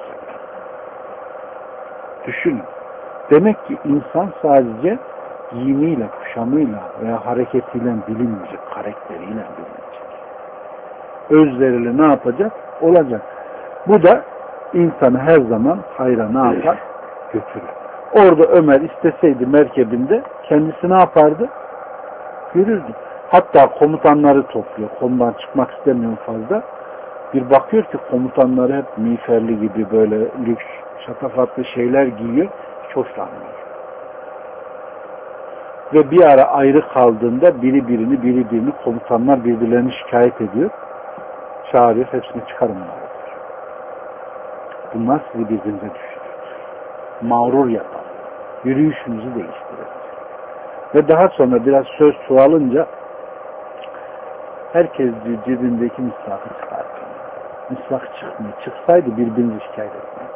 Düşünün. Demek ki insan sadece giyimiyle, kuşamıyla veya hareketiyle bilinmeyecek, karakteriyle bilinmeyecek. Özleriyle ne yapacak? Olacak. Bu da insanı her zaman hayra ne yapar? Götürür. Orada Ömer isteseydi merkebinde kendisi ne yapardı? Görürdü. Hatta komutanları topluyor. Konudan çıkmak istemiyorum fazla. Bir bakıyor ki komutanları hep miğferli gibi böyle lüks, şatafatlı şeyler giyiyor. Hiç hoşlanmıyor. Ve bir ara ayrı kaldığında biri birini komutanlar birbirlerini şikayet ediyor. Çağırıyor. Hepsini çıkarın. Bunlar sizi birbirinize düşürür. Mağrur yapar. Yürüyüşünüzü değiştirir. Ve daha sonra biraz söz çoğalınca herkes cebindeki misvakı çıkartıyor. Misvak çıkmıyor. Çıksaydı birbirinizi şikayet etmez.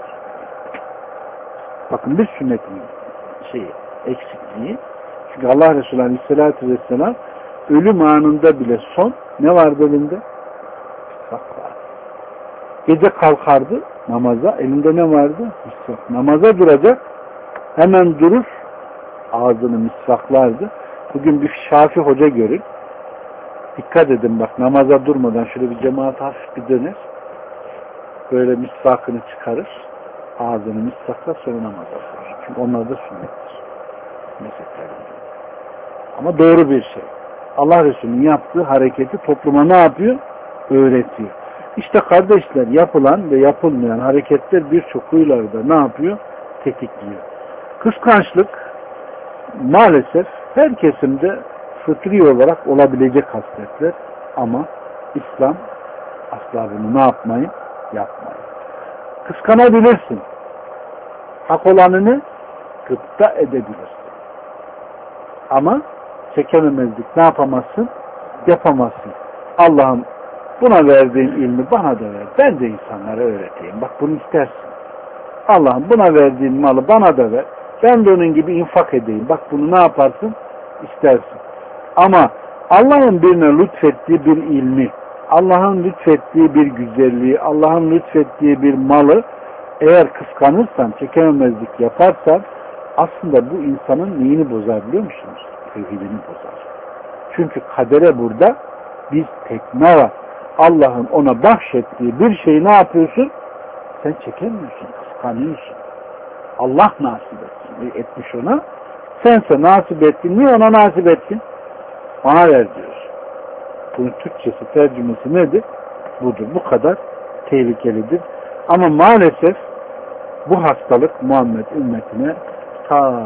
Bakın bir sünnetin eksikliği. Çünkü Allah Resulü Aleyhisselatü Vesselam ölüm anında bile son ne vardı elinde? Misvak vardı. Gece kalkardı namaza. Elinde ne vardı? Misvak. Namaza duracak. Hemen durur. Ağzını misvaklardı. Bugün bir Şafi hoca görün. Dikkat edin bak namaza durmadan şöyle bir cemaat hafif bir döner. Böyle misvakını çıkarır. Ağzını misvaklar sonra namaza durur. Çünkü onlar da sünnettir. Ama doğru bir şey. Allah Resulü'nün yaptığı hareketi topluma ne yapıyor? Öğretiyor. İşte kardeşler yapılan ve yapılmayan hareketler birçok huylarda ne yapıyor? Tetikliyor. Kıskançlık maalesef her kesimde fıtri olarak olabilecek hasletler ama İslam asla bunu ne yapmayın? Yapmayın. Kıskanabilirsin. Hak olanını gıpta edebilirsin. Ama çekememezlik ne yapamazsın? Yapamazsın. Allah'ım buna verdiğin ilmi bana da ver. Ben de insanlara öğreteyim. Bak bunu istersin. Allah'ım buna verdiğin malı bana da ver. Ben de onun gibi infak edeyim. Bak bunu ne yaparsın? İstersin. Ama Allah'ın birine lütfettiği bir ilmi, Allah'ın lütfettiği bir güzelliği, Allah'ın lütfettiği bir malı eğer kıskanırsan, çekememezlik yaparsan aslında bu insanın neyini bozar biliyor musunuz? Tevhidini bozar. Çünkü kadere burada bir tekme var. Allah'ın ona bahşettiği bir şeyi ne yapıyorsun? Sen çekemiyorsun, kıskanıyorsun. Allah nasip etmiş ona. Sense nasip ettin. Niye ona nasip ettin? Bana ver diyor. Bunun Türkçesi, tercümesi nedir? Budur. Bu kadar tehlikelidir. Ama maalesef bu hastalık Muhammed ümmetine ta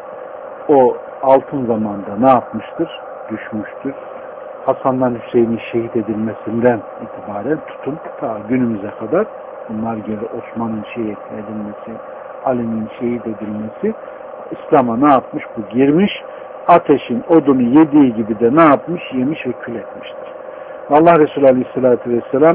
o altın zamanda ne yapmıştır? Düşmüştür. Hasan'dan Hüseyin'in şehit edilmesinden itibaren tutun ta günümüze kadar bunlar gibi Osman'ın şehit edilmesi, Ali'nin şehit edilmesi İslam'a ne yapmış? Bu girmiş. Ateşin odunu yediği gibi de ne yapmış? Yemiş ve kül etmiştir. Allah Resulü Aleyhisselatü Vesselam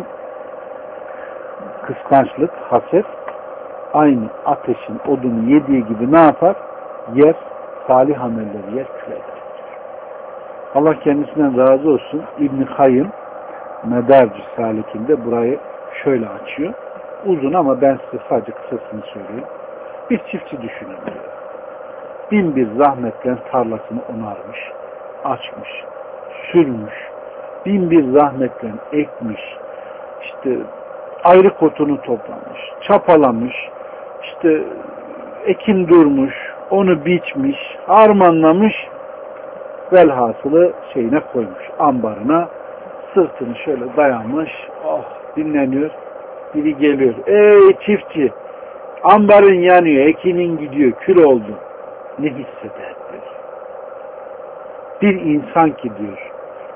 kıskançlık, haset aynı ateşin odunu yediği gibi ne yapar? Yer, salih amelleri yer, kül eder. Allah kendisinden razı olsun. İbn-i Kayyım Medarc-ı Salik'inde burayı şöyle açıyor. Uzun ama ben size sadece kısasını söyleyeyim. Bir çiftçi düşünün diyor. 1001 zahmetle tarlasını onarmış, açmış, sürmüş, 1001 zahmetle ekmiş, işte ayrık otunu toplamış, çapalamış, işte ekin durmuş, onu biçmiş, harmanlamış, velhasılı şeyine koymuş, ambarına, sırtını şöyle dayamış, oh dinleniyor, biri geliyor, ey çiftçi, ambarın yanıyor, ekinin gidiyor, kül oldu. Ne hisseder diyor. Bir insan ki diyor,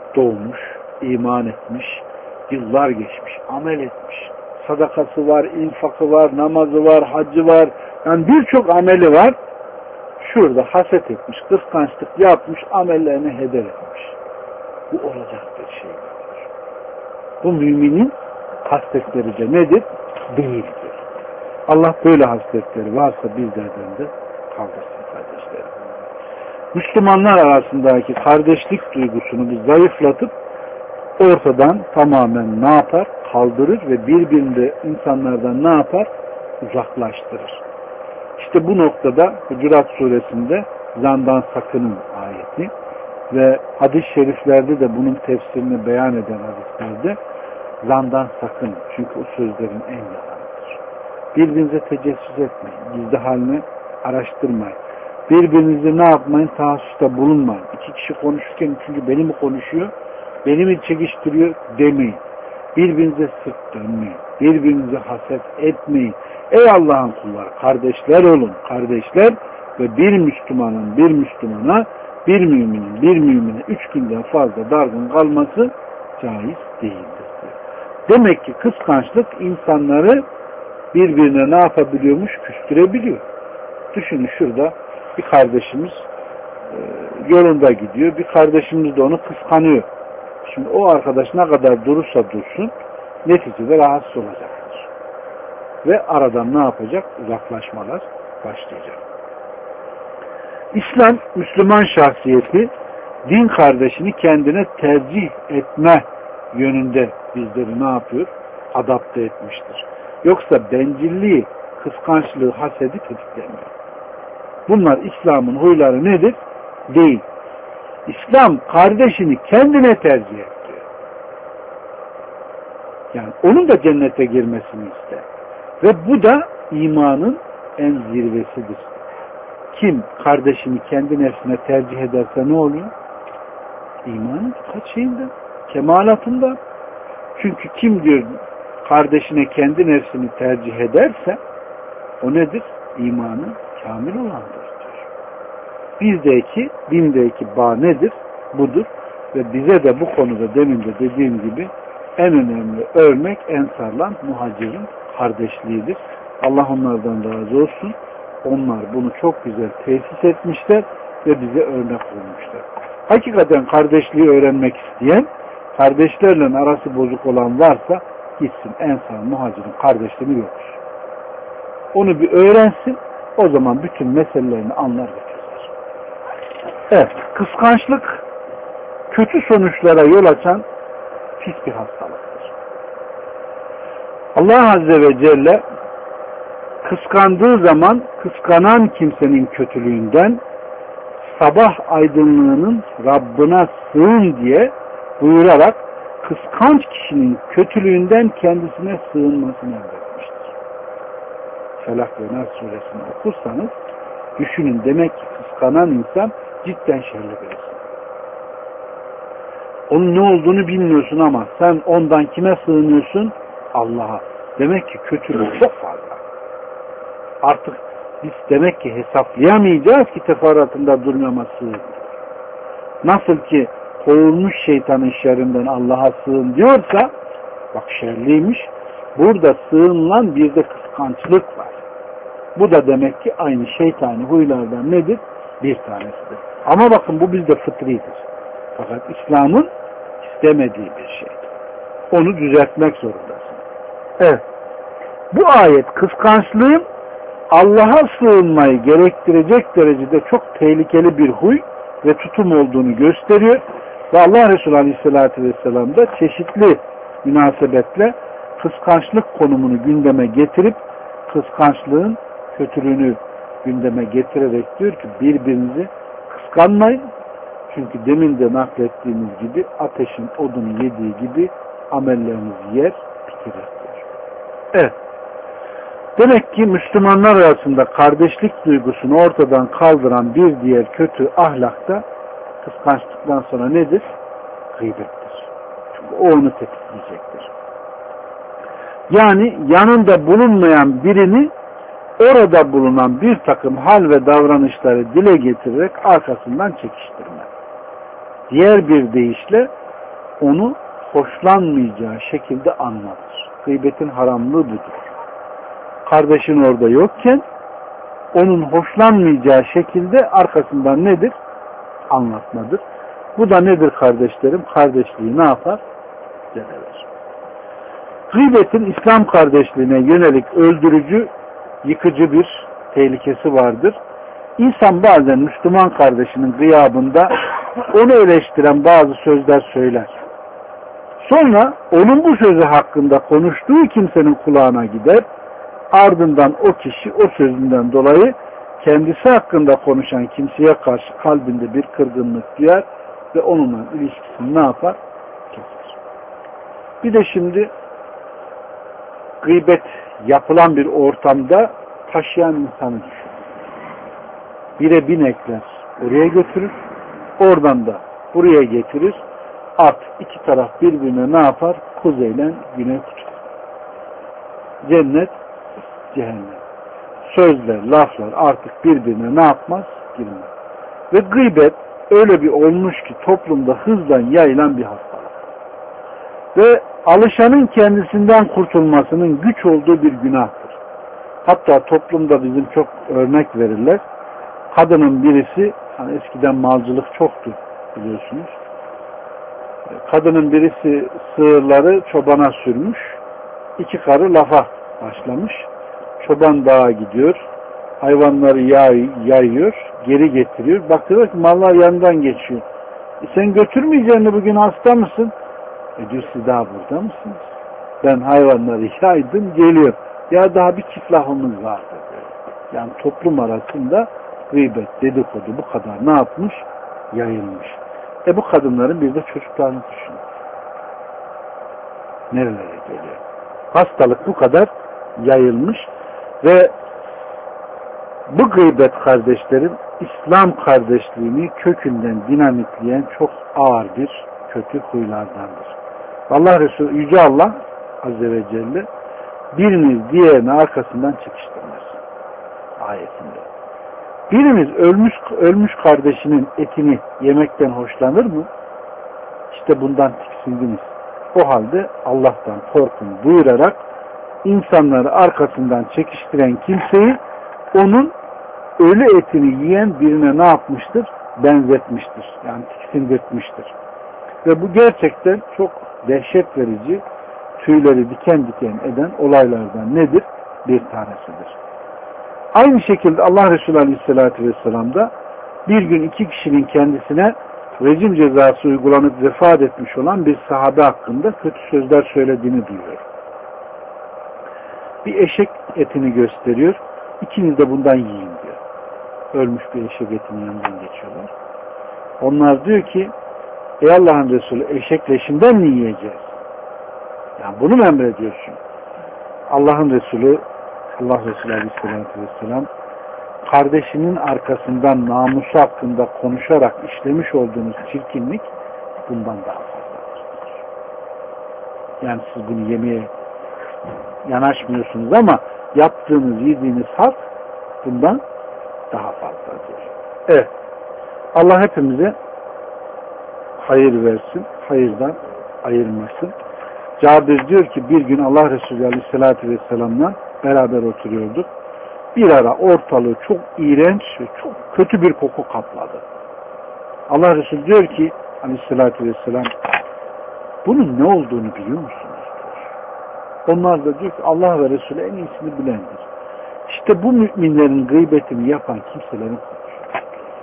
doğmuş, iman etmiş, yıllar geçmiş, amel etmiş. Sadakası var, infakı var, namazı var, haccı var. Yani birçok ameli var. Şurada haset etmiş, kıskançlık yapmış, amellerini heder etmiş. Bu olacak bir şey değildir. Bu müminin hasletleri de nedir? Değildir. Allah böyle hasletleri varsa bizlerden de kaldırsın kardeşlerim. Müslümanlar arasındaki kardeşlik duygusunu biz zayıflatıp ortadan tamamen ne yapar? Kaldırır ve birbirini insanlardan ne yapar? Uzaklaştırır. İşte bu noktada Hucurat suresinde zandan sakının ayeti ve hadis-i şeriflerde de bunun tefsirini beyan eden hadislerde zandan sakın. Çünkü o sözlerin en yalanıdır. Birbirinize tecessüs etmeyin. Gizli halini araştırmayın. Birbirinizi ne yapmayın? Tahassusta bulunmayın. İki kişi konuşurken çünkü beni mi konuşuyor? Beni mi çekiştiriyor? Demeyin. Birbirinize sırt dönmeyin. Birbirinize haset etmeyin. Ey Allah'ın kulları, kardeşler olun, kardeşler ve bir Müslümanın bir Müslümana, bir müminin bir mümine 3 günden fazla dargın kalması caiz değildir. Demek ki kıskançlık insanları birbirine ne yapabiliyormuş? Küstürebiliyor. Düşünün şurada bir kardeşimiz yolunda gidiyor, bir kardeşimiz de onu kıskanıyor. Şimdi o arkadaş ne kadar durursa dursun neticede rahatsız olacaktır. Ve aradan ne yapacak? Uzaklaşmalar başlayacak. İslam, Müslüman şahsiyeti din kardeşini kendine tercih etme yönünde bizleri ne yapıyor? Adapte etmiştir. Yoksa bencilliği, kıskançlığı, hasedi tetiklemiyor. Bunlar İslam'ın huyları nedir? Değil. İslam kardeşini kendine tercih ediyor. Yani onun da cennete girmesini ister. Ve bu da imanın en zirvesidir. Kim kardeşini kendi nefsine tercih ederse ne oluyor? İmanın kaç şeyinde? Kemalatında. Çünkü kim diyor kardeşine kendi nefsini tercih ederse o nedir? İmanı kamil olandır. Bizdeki, dindeki bağ nedir? Budur. Ve bize de bu konuda demin de dediğim gibi en önemli örnek Ensar'la Muhacir'in kardeşliğidir. Allah onlardan razı olsun. Onlar bunu çok güzel tesis etmişler ve bize örnek olmuşlar. Hakikaten kardeşliği öğrenmek isteyen, kardeşlerle arası bozuk olan varsa gitsin Ensar Muhacir'in kardeşliğini yoktur. Onu bir öğrensin, o zaman bütün meselelerini anlar ve çözer. Evet, kıskançlık kötü sonuçlara yol açan pis bir hastalıktır. Allah Azze ve Celle kıskandığı zaman kıskanan kimsenin kötülüğünden sabah aydınlığının Rabbına sığın diye buyurarak kıskanç kişinin kötülüğünden kendisine sığınmasını emretmiştir. Felak ve Nas suresini okursanız düşünün, demek ki kıskanan insan cidden şerli birisi. Onun ne olduğunu bilmiyorsun ama sen ondan kime sığınıyorsun? Allah'a. Demek ki kötülük çok fazla. Artık biz demek ki hesaplayamayacağız ki teferruatında durmama sığın. Nasıl ki kovulmuş şeytanın şerrinden Allah'a sığın diyorsa, bak şerliymiş, burada sığınılan bir de kıskançlık var. Bu da demek ki aynı şeytani huylardan nedir? Bir tanesidir. Ama bakın bu bizde fıtridir. Fakat İslam'ın istemediği bir şeydir. Onu düzeltmek zorundasın. Evet. Bu ayet kıskançlığın Allah'a sığınmayı gerektirecek derecede çok tehlikeli bir huy ve tutum olduğunu gösteriyor. Ve Allah Resulü Aleyhisselatü Vesselam da çeşitli münasebetle kıskançlık konumunu gündeme getirip kıskançlığın kötülüğünü gündeme getirerek diyor ki birbirinizi kıskanmayın. Çünkü demin de naklettiğimiz gibi ateşin odunu yediği gibi amellerinizi yer bitirir diyor. Evet. Demek ki Müslümanlar arasında kardeşlik duygusunu ortadan kaldıran bir diğer kötü ahlak da kıskançlıktan sonra nedir? Gıybettir. Çünkü o onu tetikleyecektir. Yani yanında bulunmayan birini orada bulunan bir takım hal ve davranışları dile getirerek arkasından çekiştirme. Diğer bir deyişle onu hoşlanmayacağı şekilde anlatır. Gıybetin haramlığı budur. Kardeşin orada yokken onun hoşlanmayacağı şekilde arkasından nedir? Anlatmadır. Bu da nedir kardeşlerim? Kardeşliği ne yapar? Zedeler. Gıybetin İslam kardeşliğine yönelik öldürücü, yıkıcı bir tehlikesi vardır. İnsan bazen Müslüman kardeşinin gıyabında onu eleştiren bazı sözler söyler. Sonra onun bu sözü hakkında konuştuğu kimsenin kulağına gider. Ardından o kişi o sözünden dolayı kendisi hakkında konuşan kimseye karşı kalbinde bir kırgınlık duyar ve onunla ilişkisini ne yapar? Keser. Bir de şimdi gıybet yapılan bir ortamda taşıyan insanı düşün. Bire binekler oraya götürür, oradan da buraya getirir. At iki taraf birbirine ne yapar? Kuzeyle güney kutbu. Cennet, cehennem. Sözler, laflar artık birbirine ne yapmaz? Girmez. Ve gıybet öyle bir olmuş ki toplumda hızla yayılan bir hastalık. Ve alışanın kendisinden kurtulmasının güç olduğu bir günahtır. Hatta toplumda bizim çok örnek verirler. Kadının birisi, hani eskiden malcılık çoktu biliyorsunuz. Kadının birisi sığırları çobana sürmüş. İki karı lafa başlamış. Çoban dağa gidiyor. Hayvanları yayıyor. Geri getiriyor. Bakıyor ki mallar yanından geçiyor. Sen götürmeyeceksin, bugün hasta mısın? Diyor, siz daha burada mısınız? Ben hayvanları yaydım, geliyor. Ya daha bir çift lafımız vardı. Yani toplum arasında gıybet, dedikodu bu kadar ne yapmış? Yayılmış. Bu kadınların bir de çocuklarını düşünün. Nerelere geliyor? Hastalık bu kadar yayılmış ve bu gıybet kardeşlerim İslam kardeşliğini kökünden dinamitleyen çok ağır bir kötü huylardandır. Allah Resulü Yüce Allah Azze ve Celle biriniz diğerini arkasından çekiştirmez ayetinde. Birimiz ölmüş kardeşinin etini yemekten hoşlanır mı? İşte bundan tiksindiniz. O halde Allah'tan korkun buyurarak insanları arkasından çekiştiren kimseyi onun ölü etini yiyen birine ne yapmıştır? Benzetmiştir. Yani tiksindirtmiştir. Ve bu gerçekten çok dehşet verici, tüyleri diken diken eden olaylardan nedir? Bir tanesidir. Aynı şekilde Allah Resulü Aleyhisselatü Vesselam da bir gün iki kişinin kendisine rejim cezası uygulanıp vefat etmiş olan bir sahabe hakkında kötü sözler söylediğini duyuyor. Bir eşek etini gösteriyor. İkiniz de bundan yiyin diyor. Ölmüş bir eşek etinin yanından geçiyorlar. Onlar diyor ki ey Allah'ın Resulü eşek leşinden mi yiyeceğiz? Yani bunu mu emrediyorsun? Allah Resulü Aleyhisselatü Vesselam kardeşinin arkasından namusu hakkında konuşarak işlemiş olduğunuz çirkinlik bundan daha fazladır. Yani siz bunu yemeye yanaşmıyorsunuz ama yaptığınız, yediğiniz hak bundan daha fazladır. Evet. Allah hepimize hayır versin, hayırdan ayırmasın. Cabir diyor ki bir gün Allah Resulü Aleyhisselatü Vesselam'la beraber oturuyorduk. Bir ara ortalığı çok iğrenç ve çok kötü bir koku kapladı. Allah Resulü diyor ki Aleyhisselatü Vesselam bunun ne olduğunu biliyor musunuz? Diyor. Onlar da diyor ki Allah ve Resulü en iyisini bilendir. İşte bu müminlerin gıybetini yapan kimselerin konuşuyor.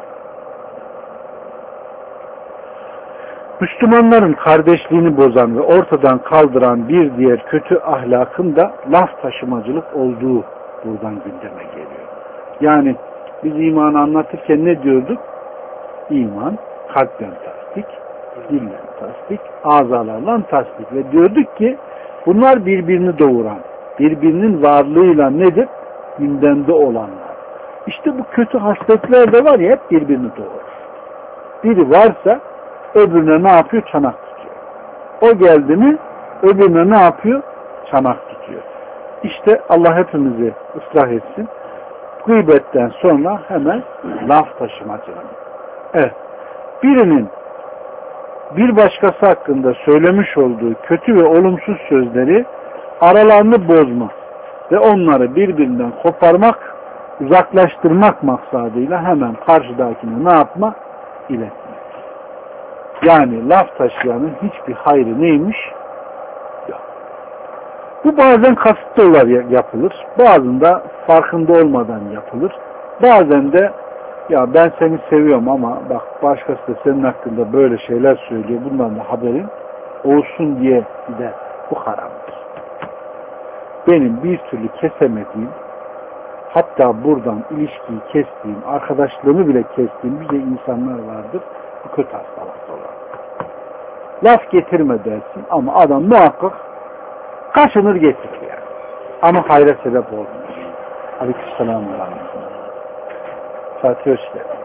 Müslümanların kardeşliğini bozan ve ortadan kaldıran bir diğer kötü ahlakın da laf taşımacılık olduğu buradan gündeme geliyor. Yani biz imanı anlatırken ne diyorduk? İman kalpten tasdik, dillen tasdik, azalarla tasdik ve diyorduk ki bunlar birbirini doğuran, birbirinin varlığıyla nedir? Gündemde olanlar. İşte bu kötü hasletler de var ya hep birbirini doğurur. Biri varsa öbürüne ne yapıyor? Çanak tutuyor. O geldi mi öbürüne ne yapıyor? Çanak tutuyor. İşte Allah hepimizi ıslah etsin. Gıybetten sonra hemen laf taşımacılığı. Evet. Birinin bir başkası hakkında söylemiş olduğu kötü ve olumsuz sözleri aralarını bozmak ve onları birbirinden koparmak, uzaklaştırmak maksadıyla hemen karşıdakine ne yapma? İletmek. Yani laf taşıyanın hiçbir hayrı neymiş? Yok. Bu bazen kasıtlı olarak yapılır. Bazında farkında olmadan yapılır. Bazen de ya ben seni seviyorum ama bak başkası da senin hakkında böyle şeyler söylüyor. Bundan da haberin olsun diye de bu haramdır. Benim bir türlü kesemediğim, hatta buradan ilişkiyi kestiğim, arkadaşlığımı bile kestiğim bize insanlar vardır. Bu kötü hastalıkta olan. Laf getirme dersin ama adam muhakkak kaşınır getirir yani. Ama hayra sebep olmuyor. Aleykümselam ve rahmetullah. Fatih hoş geldin.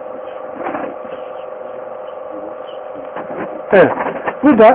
Evet. Bu da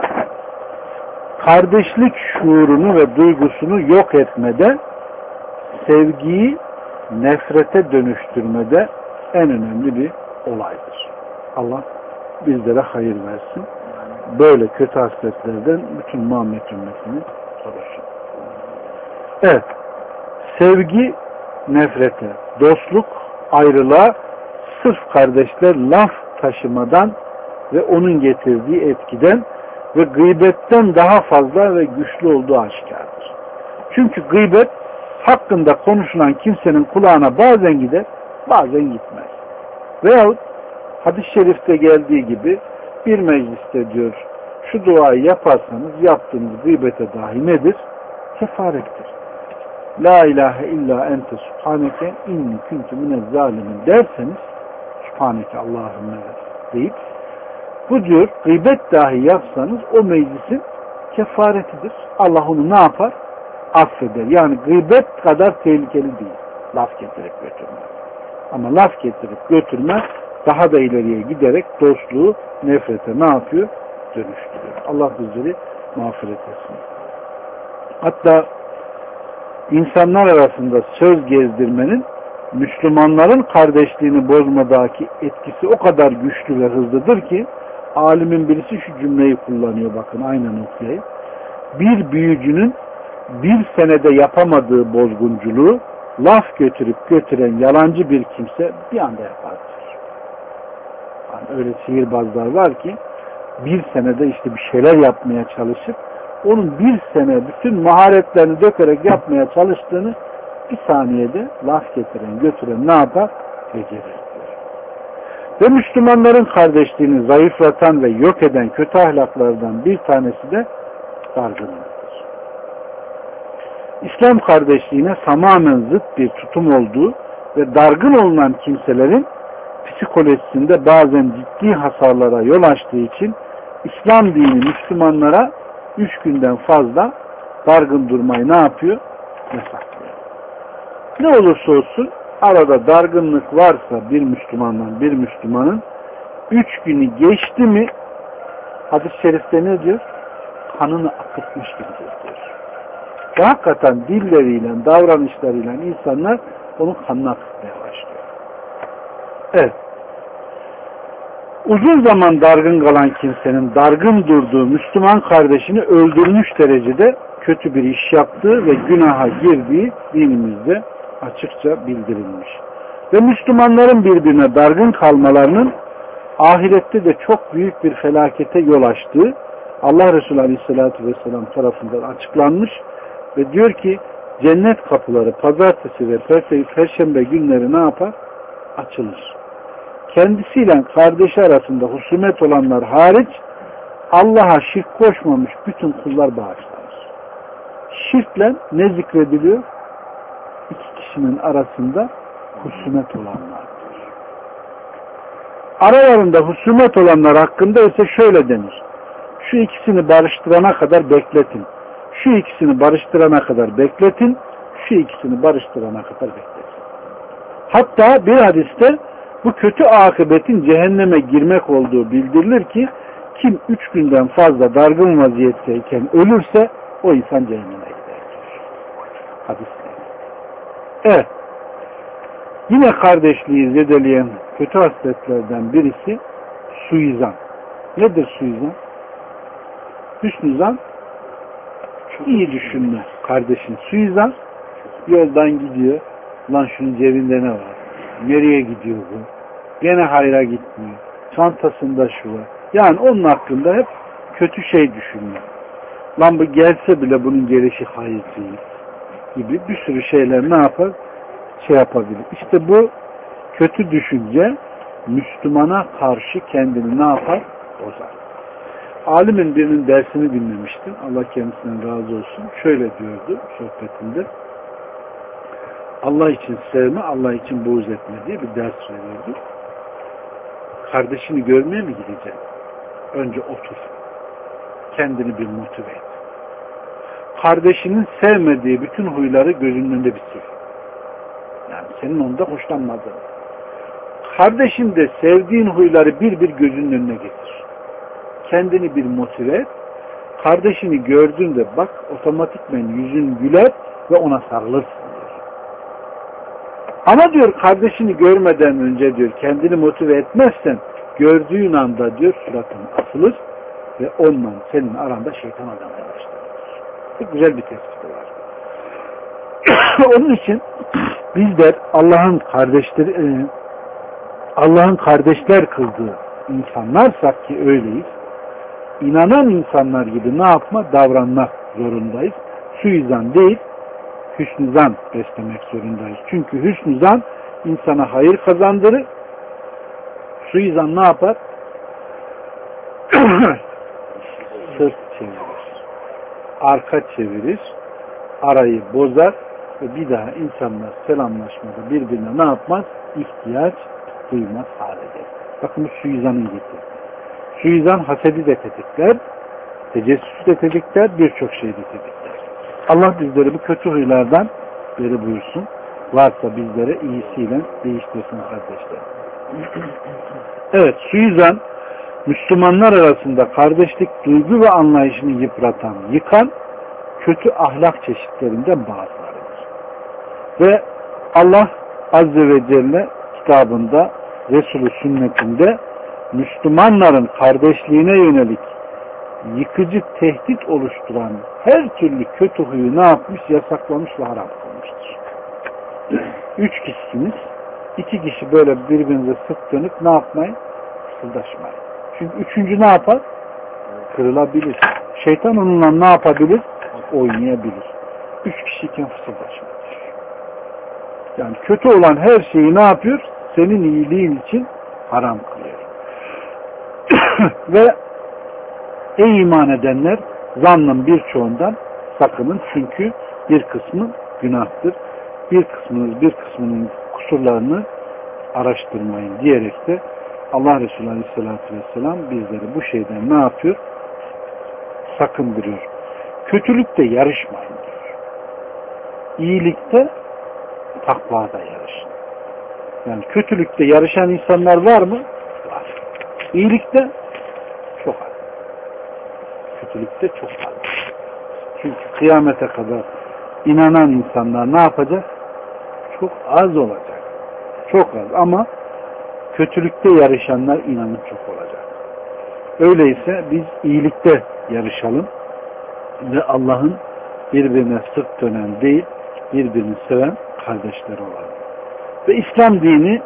kardeşlik şuurunu ve duygusunu yok etmede, sevgiyi nefrete dönüştürmede en önemli bir olaydır. Allah bizlere hayır versin. Böyle kötü hasletlerden bütün Muhammed ümmetini korusun. Evet. Sevgi nefrete, dostluk ayrılığa, sırf kardeşler laf taşımadan ve onun getirdiği etkiden ve gıybetten daha fazla ve güçlü olduğu aşikardır. Çünkü gıybet hakkında konuşulan kimsenin kulağına bazen gider, bazen gitmez. Veyahut hadis-i şerifte geldiği gibi bir mecliste diyor, şu duayı yaparsanız yaptığınız gıybete dahi nedir? Kefarettir. La ilahe illa ente subhaneke inni kuntu minez zalimin derseniz, subhaneke Allahümme deyip, bu diyor gıybet dahi yapsanız o meclisin kefaretidir. Allah onu ne yapar? Affeder. Yani gıybet kadar tehlikeli değil. Laf getirip götürme. Ama laf getirip götürme daha da ileriye giderek dostluğu nefrete ne yapıyor? Dönüştürüyor. Allah bizleri mağfiret etsin. Hatta insanlar arasında söz gezdirmenin Müslümanların kardeşliğini bozmadaki etkisi o kadar güçlü ve hızlıdır ki alimin birisi şu cümleyi kullanıyor, bakın aynen okuyayım. Bir büyücünün bir senede yapamadığı bozgunculuğu laf götürüp götüren yalancı bir kimse bir anda yapar. Yani öyle sihirbazlar var ki bir senede işte bir şeyler yapmaya çalışıp onun bir sene bütün maharetlerini dökerek yapmaya çalıştığını bir saniyede laf getiren, götüren ne yapar? Becerir. Ve Müslümanların kardeşliğini zayıflatan ve yok eden kötü ahlaklardan bir tanesi de dargınlıktır. İslam kardeşliğine tamamen zıt bir tutum olduğu ve dargın olunan kimselerin psikolojisinde bazen ciddi hasarlara yol açtığı için İslam dini Müslümanlara 3 günden fazla dargın durmayı ne yapıyor? Yasaklıyor. Ne olursa olsun arada dargınlık varsa bir Müslümanın 3 günü geçti mi hadis-i şerifte ne diyor? Kanını akıtmış gibidir diyor. Ve hakikaten dilleriyle, davranışlarıyla insanlar onun kanını akıtmaya başlıyor. Evet. Uzun zaman dargın kalan kimsenin dargın durduğu Müslüman kardeşini öldürmüş derecede kötü bir iş yaptığı ve günaha girdiği dinimizde açıkça bildirilmiş. Ve Müslümanların birbirine dargın kalmalarının ahirette de çok büyük bir felakete yol açtığı Allah Resulü Aleyhisselatü Vesselam tarafından açıklanmış ve diyor ki cennet kapıları pazartesi ve perşembe günleri ne yapar? Açılır. Kendisiyle kardeşi arasında husumet olanlar hariç Allah'a şirk koşmamış bütün kullar bağışlanır. Şirkle ne zikrediliyor? İki kişinin arasında husumet olanlardır. Aralarında husumet olanlar hakkında ise şöyle denir. Şu ikisini barıştırana kadar bekletin. Şu ikisini barıştırana kadar bekletin. Şu ikisini barıştırana kadar bekletin. Hatta bir hadiste bu kötü akıbetin cehenneme girmek olduğu bildirilir ki kim 3 günden fazla dargın vaziyetteyken ölürse o insan cehenneme gider. Hadisler. Evet. Yine kardeşliği zedeleyen kötü hasletlerden birisi suizan. Nedir suizan? Hüsnü zan iyi düşünme. Kardeşin suizan yoldan gidiyor. Lan şunun cebinde ne var? Nereye gidiyor bu? Gene hayra gitmiyor. Çantasında şu var. Yani onun hakkında hep kötü şey düşünme. Lan bu gelse bile bunun gelişi hayır değil gibi bir sürü şeyler ne yapar? Şey yapabilir. İşte bu kötü düşünce Müslümana karşı kendini ne yapar? Bozar. Alimin birinin dersini dinlemiştim. Allah kendisinden razı olsun. Şöyle diyordu sohbetinde. Allah için sevme, Allah için buğz etme diye bir ders veriyordu. Kardeşini görmeye mi gideceksin? Önce otur. Kendini bir motive et. Kardeşinin sevmediği bütün huyları gözünün önünde bitir. Yani senin onda hoşlanmadığın. Kardeşin de sevdiğin huyları bir bir gözünün önüne getir. Kendini bir motive et. Kardeşini gördüğünde bak otomatikmen yüzün güler ve ona sarılırsın diyor. Ama diyor kardeşini görmeden önce diyor kendini motive etmezsen gördüğün anda diyor suratın asılır ve onunla senin aranda şeytan adamaya başlar. Çok güzel bir tespiti var. Onun için bizler Allah'ın kardeşler kıldığı insanlarsak ki öyleyiz. İnanan insanlar gibi ne yapma? Davranmak zorundayız. Suizan değil, hüsnü zan beslemek zorundayız. Çünkü hüsnü zan insana hayır kazandırır. Suizan ne yapar? Sırt çevirir. Arka çevirir. Arayı bozar ve bir daha insanlar selamlaşmada birbirine ne yapmaz? İhtiyaç duymaz hale gelir. Bakın bu suizanın getirdiği. Suizan hasedi de tetikler, tecessüsü de tetikler, birçok şeyi de tetikler. Allah bizleri bu kötü huylardan beri buyursun. Varsa bizlere iyisiyle değiştirsin kardeşler. Evet, suizan Müslümanlar arasında kardeşlik duygu ve anlayışını yıpratan, yıkan kötü ahlak çeşitlerinden bazılarıdır. Ve Allah Azze ve Celle kitabında, Resulü sünnetinde Müslümanların kardeşliğine yönelik yıkıcı tehdit oluşturan her türlü kötü huyu ne yapmış? Yasaklamış ve haram kılmıştır. 3 kişisiniz. 2 kişi böyle birbirinize sırt dönüp ne yapmayın? Fısıldaşmayın. Çünkü üçüncü ne yapar? Kırılabilir. Şeytan onunla ne yapabilir? Oynayabilir. 3 kişiyken fısıldaşmayın. Yani kötü olan her şeyi ne yapıyor? Senin iyiliğin için haram kılıyor. Ve ey iman edenler zannın birçoğundan sakının çünkü bir kısmı günahtır. Bir kısmının kusurlarını araştırmayın diyerek de Allah Resulü Aleyhisselatü Vesselam bizleri bu şeyden ne yapıyor? Sakındırıyor. Kötülükte yarışmayın diyor. İyilikte takvada yarışın. Yani kötülükte yarışan insanlar var mı? Var. İyilikte çok az. Kötülükte çok az. Çünkü kıyamete kadar inanan insanlar ne yapacak? Çok az olacak. Çok az ama kötülükte yarışanlar inanın çok olacak. Öyleyse biz iyilikte yarışalım ve Allah'ın birbirine sırt dönen değil, birbirini seven kardeşler olalım. Ve İslam dini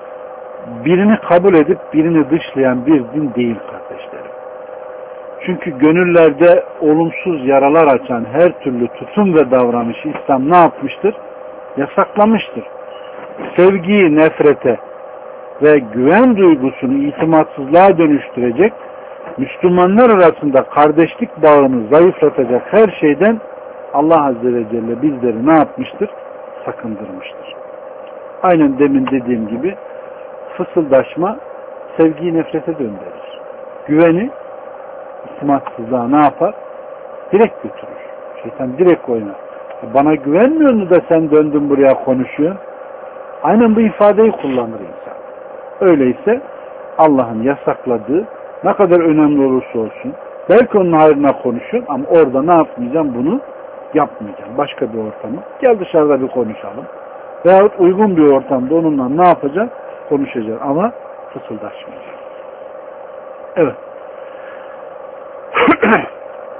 birini kabul edip birini dışlayan bir din değil kardeşlerim. Çünkü gönüllerde olumsuz yaralar açan her türlü tutum ve davranışı İslam ne yapmıştır? Yasaklamıştır. Sevgiyi nefrete ve güven duygusunu itimatsızlığa dönüştürecek, Müslümanlar arasında kardeşlik bağını zayıflatacak her şeyden Allah Azze ve Celle bizleri ne yapmıştır? Sakındırmıştır. Aynen demin dediğim gibi fısıldaşma sevgiyi nefrete döndürür. Güveni itimatsızlığa ne yapar? Direkt götürür. Şeytan direkt oynar. Bana güvenmiyor mu da sen döndün buraya konuşuyorsun? Aynen bu ifadeyi kullanır insan. Öyleyse Allah'ın yasakladığı ne kadar önemli olursa olsun belki onun hayrına konuşuyorsun ama orada ne yapmayacağım? Bunu yapmayacağım. Başka bir ortamı. Gel dışarıda bir konuşalım. Veyahut uygun bir ortamda onunla ne yapacağım? Konuşacağım ama fısıldaşmayacağım. Evet.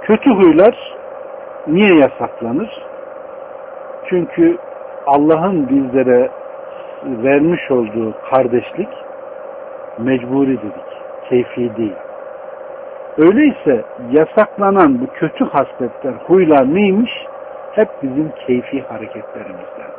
Kötü huylar niye yasaklanır? Çünkü Allah'ın bizlere vermiş olduğu kardeşlik mecburi dedik, keyfi değil. Öyleyse yasaklanan bu kötü hasletler, huylar neymiş? Hep bizim keyfi hareketlerimizden.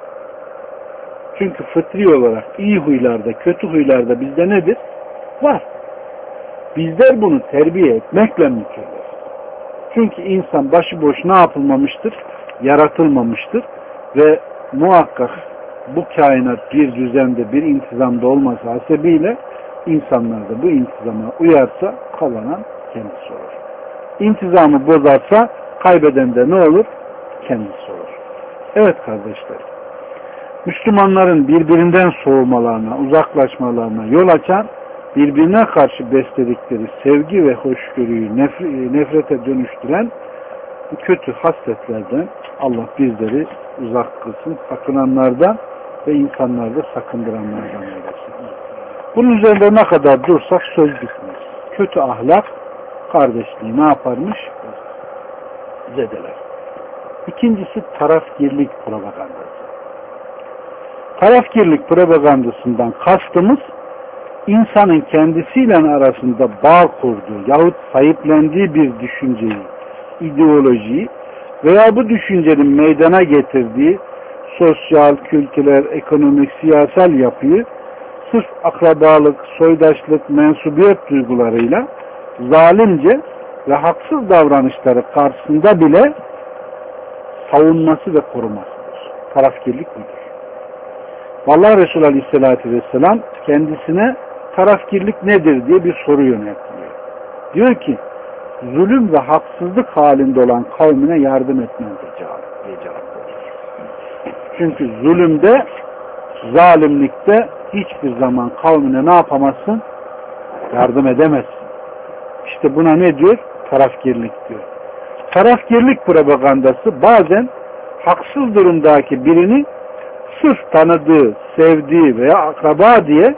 Çünkü fıtri olarak iyi huylarda, kötü huylarda bizde nedir? Var. Bizler bunu terbiye etmekle mükellef. Çünkü insan başıboş ne yapılmamıştır? Yaratılmamıştır. Ve muhakkak bu kainat bir düzende, bir intizamda olması hasebiyle insanlar da bu intizama uyarsa kazanan kendisi olur. İntizamı bozarsa kaybeden de ne olur? Kendisi olur. Evet kardeşler. Müslümanların birbirinden soğumalarına, uzaklaşmalarına yol açan, birbirine karşı besledikleri sevgi ve hoşgörüyü nefrete dönüştüren bu kötü hasletlerden Allah bizleri uzak kılsın, sakınanlardan ve insanları da sakındıranlardan eylesin. Bunun üzerinde ne kadar dursak söz bitmez. Kötü ahlak kardeşliği ne yaparmış? Zedeler. İkincisi tarafgirlik propagandası. Tarafgirlik propagandasından kastımız insanın kendisiyle arasında bağ kurduğu yahut sahiplendiği bir düşünceyi, ideolojiyi veya bu düşüncenin meydana getirdiği sosyal, kültürel, ekonomik, siyasal yapıyı sırf akrabalık, soydaşlık, mensubiyet duygularıyla zalimce ve haksız davranışları karşısında bile savunması ve korumasıdır. Tarafgirlik budur. Allah Resulü Aleyhisselatü Vesselam kendisine tarafgirlik nedir diye bir soru yöneltiliyor. Diyor ki, zulüm ve haksızlık halinde olan kavmine yardım etmen diye cevap verir. Çünkü zulümde, zalimlikte hiçbir zaman kavmine ne yapamazsın? Yardım edemezsin. İşte buna ne diyor? Tarafgirlik diyor. Tarafgirlik propagandası bazen haksız durumdaki birini sırf tanıdığı, sevdiği veya akraba diye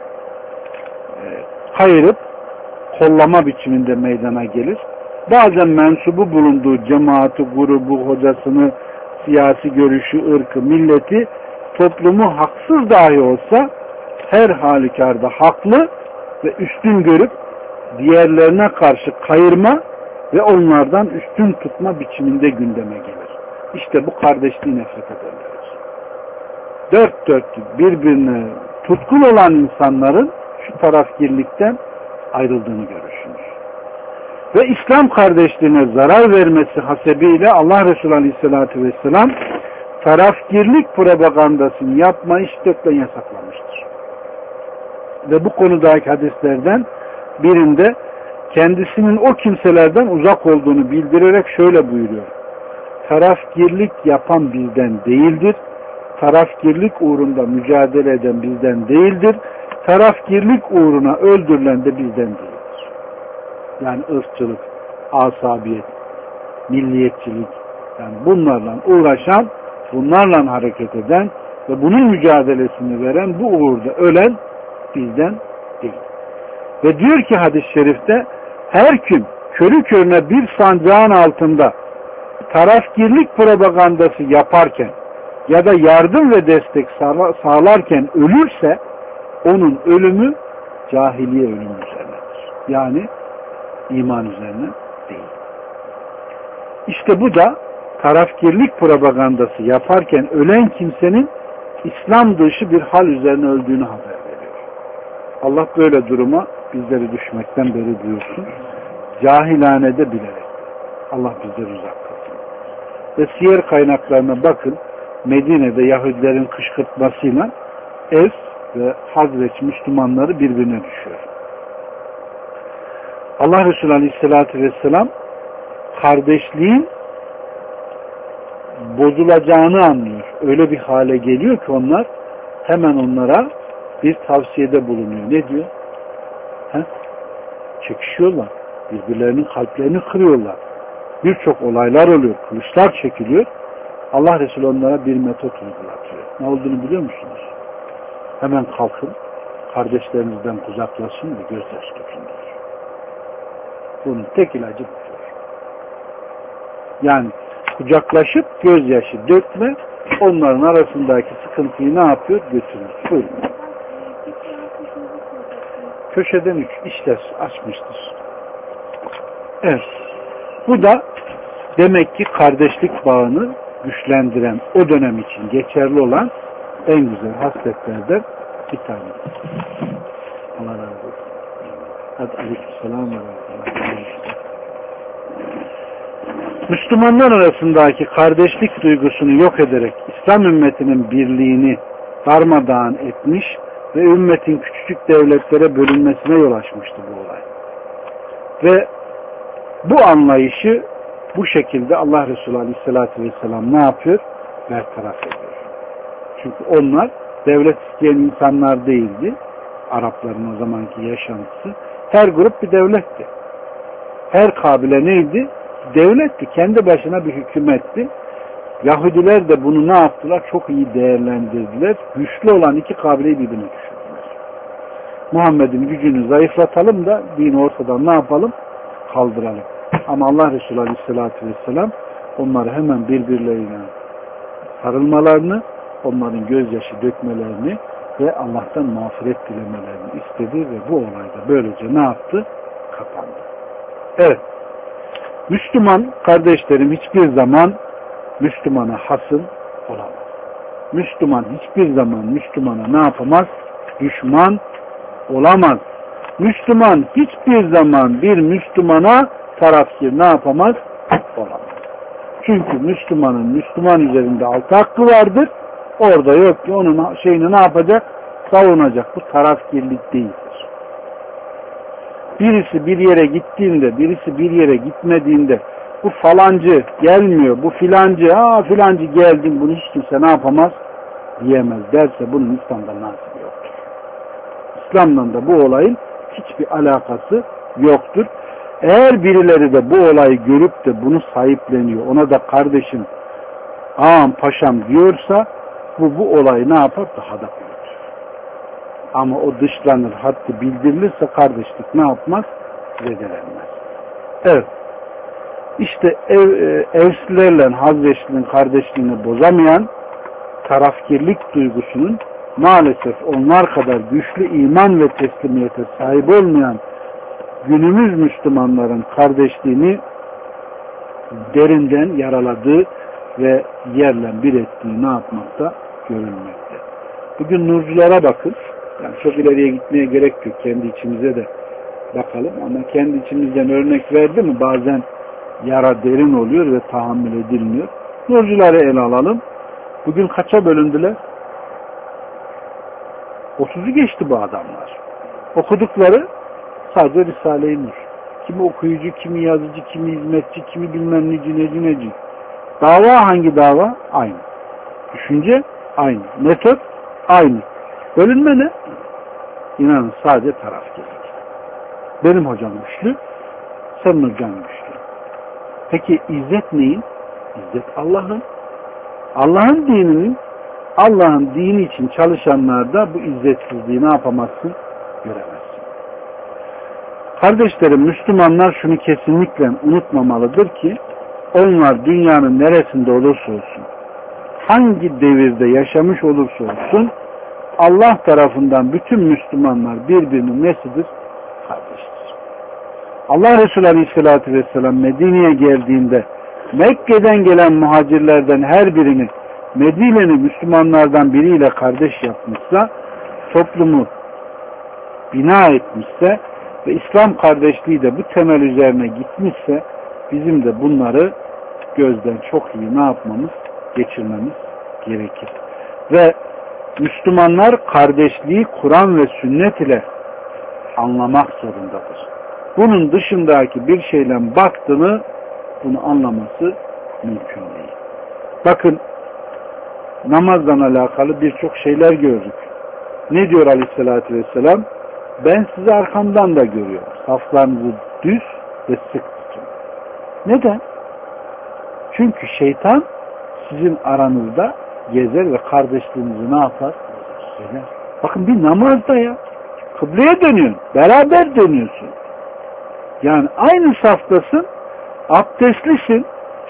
kayırıp kollama biçiminde meydana gelir. Bazen mensubu bulunduğu cemaati, grubu, hocasını, siyasi görüşü, ırkı, milleti, toplumu haksız dahi olsa her halükarda haklı ve üstün görüp diğerlerine karşı kayırma ve onlardan üstün tutma biçiminde gündeme gelir. İşte bu kardeşliği nefret ederler. Dört dörtlük birbirine tutkun olan insanların şu tarafgirlikten ayrıldığını görürsünüz. Ve İslam kardeşliğine zarar vermesi hasebiyle Allah Resulü Aleyhisselatü Vesselam tarafgirlik propagandasını yapmayı şiddetle yasaklamıştır. Ve bu konudaki hadislerden birinde kendisinin o kimselerden uzak olduğunu bildirerek şöyle buyuruyor. Tarafgirlik yapan bizden değildir. Tarafgirlik uğrunda mücadele eden bizden değildir. Tarafgirlik uğruna öldürülen de bizden değildir. Yani ırkçılık, asabiyet, milliyetçilik, yani bunlarla uğraşan, bunlarla hareket eden ve bunun mücadelesini veren, bu uğurda ölen bizden değil. Ve diyor ki hadis-i şerifte, her kim körü körüne bir sancağın altında tarafgirlik propagandası yaparken ya da yardım ve destek sağlarken ölürse onun ölümü cahiliye ölümü üzerinedir. Yani iman üzerine değil. İşte bu da tarafgirlik propagandası yaparken ölen kimsenin İslam dışı bir hal üzerine öldüğünü haber veriyor. Allah böyle duruma bizleri düşmekten beri buyursun. Cahilanede bilerek. Allah bizleri uzak kılsın. Ve siyer kaynaklarına bakın. Medine'de Yahudilerin kışkırtmasıyla Evs ve Hazreç Müslümanları birbirine düşüyor. Allah Resulü Aleyhisselatü Vesselam kardeşliğin bozulacağını anlıyor. Öyle bir hale geliyor ki onlar hemen onlara bir tavsiyede bulunuyor. Ne diyor? Çekişiyorlar. Birbirlerinin kalplerini kırıyorlar. Birçok olaylar oluyor. Kılıçlar çekiliyor. Allah Resulü onlara bir metot uygulatıyor. Ne olduğunu biliyor musunuz? Hemen kalkın, kardeşlerinizden uzaklaşın ve gözyaşı dökün diyor. Bunun tek ilacı budur. Yani kucaklaşıp gözyaşı dökme, onların arasındaki sıkıntıyı ne yapıyor? Götürür. Buyurun. Köşeden işler açmıştır. Evet. Bu da demek ki kardeşlik bağını güçlendiren, o dönem için geçerli olan en güzel hasletlerden bir tanesi. Allah razı olsun. Hadi aleykümselam ve rahmetullah. Müslümanlar arasındaki kardeşlik duygusunu yok ederek İslam ümmetinin birliğini darmadağın etmiş ve ümmetin küçücük devletlere bölünmesine yol açmıştı bu olay. Ve bu anlayışı bu şekilde Allah Resulü Aleyhisselatü Vesselam ne yapıyor? Bertaraf ediyor. Çünkü onlar devlet isteyen insanlar değildi. Arapların o zamanki yaşantısı. Her grup bir devletti. Her kabile neydi? Devletti. Kendi başına bir hükümetti. Yahudiler de bunu ne yaptılar? Çok iyi değerlendirdiler. Güçlü olan iki kabileyi birbirine düşürdüler. Muhammed'in gücünü zayıflatalım da dini ortadan ne yapalım? Kaldıralım. Ama Allah Resulü Aleyhisselatü Vesselam onları hemen birbirlerine sarılmalarını, onların gözyaşı dökmelerini ve Allah'tan mağfiret dilemelerini istedi ve bu olayda böylece ne yaptı? Kapandı. Evet. Müslüman kardeşlerim hiçbir zaman Müslümana hasım olamaz. Müslüman hiçbir zaman Müslümana ne yapamaz? Düşman olamaz. Müslüman hiçbir zaman bir Müslümana tarafkir ne yapamaz? Olamaz. Çünkü Müslümanın Müslüman üzerinde altı hakkı vardır. Orada yok ki onun şeyini ne yapacak? Savunacak. Bu tarafkirlik değildir. Birisi bir yere gittiğinde, birisi bir yere gitmediğinde bu falancı gelmiyor, bu filancı, filancı geldin, bunu hiç kimse ne yapamaz diyemez derse bunun İslam'da nasibi yoktur. İslam'dan da bu olayın hiçbir alakası yoktur. Eğer birileri de bu olayı görüp de bunu sahipleniyor, ona da kardeşim, ağam, paşam diyorsa bu olayı ne yapar? Daha da büyütür. Ama o dışlanır, haddi bildirilirse kardeşlik ne yapmaz? Zedelenmez. Evet. İşte Evslilerle Hazreçli'nin kardeşliğini bozamayan tarafkirlik duygusunun maalesef onlar kadar güçlü iman ve teslimiyete sahip olmayan günümüz Müslümanların kardeşliğini derinden yaraladığı ve yerle bir ettiği ne yapmakta? Görülmekte. Bugün nurculara bakın. Yani çok ileriye gitmeye gerek yok. Kendi içimize de bakalım. Ama kendi içimizden örnek verdi mi bazen yara derin oluyor ve tahammül edilmiyor. Nurcuları ele alalım. Bugün kaça bölündüler? 30'u geçti bu adamlar. Okudukları sadece Risale-i Nur. Kimi okuyucu, kimi yazıcı, kimi hizmetçi, kimi bilmem neci. Dava hangi dava? Aynı. Düşünce aynı. Metot aynı. Bölünme ne? İnanın sadece tarafkirlik. Benim hocam güçlü, senin hocan güçlü. Peki izzet neyin? İzzet Allah'ın. Allah'ın dininin, Allah'ın dini için çalışanlarda bu izzetsizliği ne yapamazsın? Göremezsin. Kardeşlerim, Müslümanlar şunu kesinlikle unutmamalıdır ki onlar dünyanın neresinde olursa olsun, hangi devirde yaşamış olursa olsun Allah tarafından bütün Müslümanlar birbirinin nesidir? Kardeştir. Allah Resulü Aleyhisselatü Vesselam Medine'ye geldiğinde Mekke'den gelen muhacirlerden her birini Medine'li Müslümanlardan biriyle kardeş yapmışsa, toplumu bina etmişse ve İslam kardeşliği de bu temel üzerine gitmişse bizim de bunları gözden çok iyi ne yapmamız, geçirmemiz gerekir. Ve Müslümanlar kardeşliği Kur'an ve sünnet ile anlamak zorundadır. Bunun dışındaki bir şeyle baktığını bunu anlaması mümkün değil. Bakın namazla alakalı birçok şeyler gördük. Ne diyor Aleyhisselatü Vesselam? Ben sizi arkamdan da görüyorum. Saflarınızı düz ve sık tutun. Neden? Çünkü şeytan sizin aranızda gezer ve kardeşliğinizi ne yapar? Söyler. Bakın bir namazda ya. Kıbleye dönüyorsun. Beraber dönüyorsun. Yani aynı saftasın. Abdestlisin.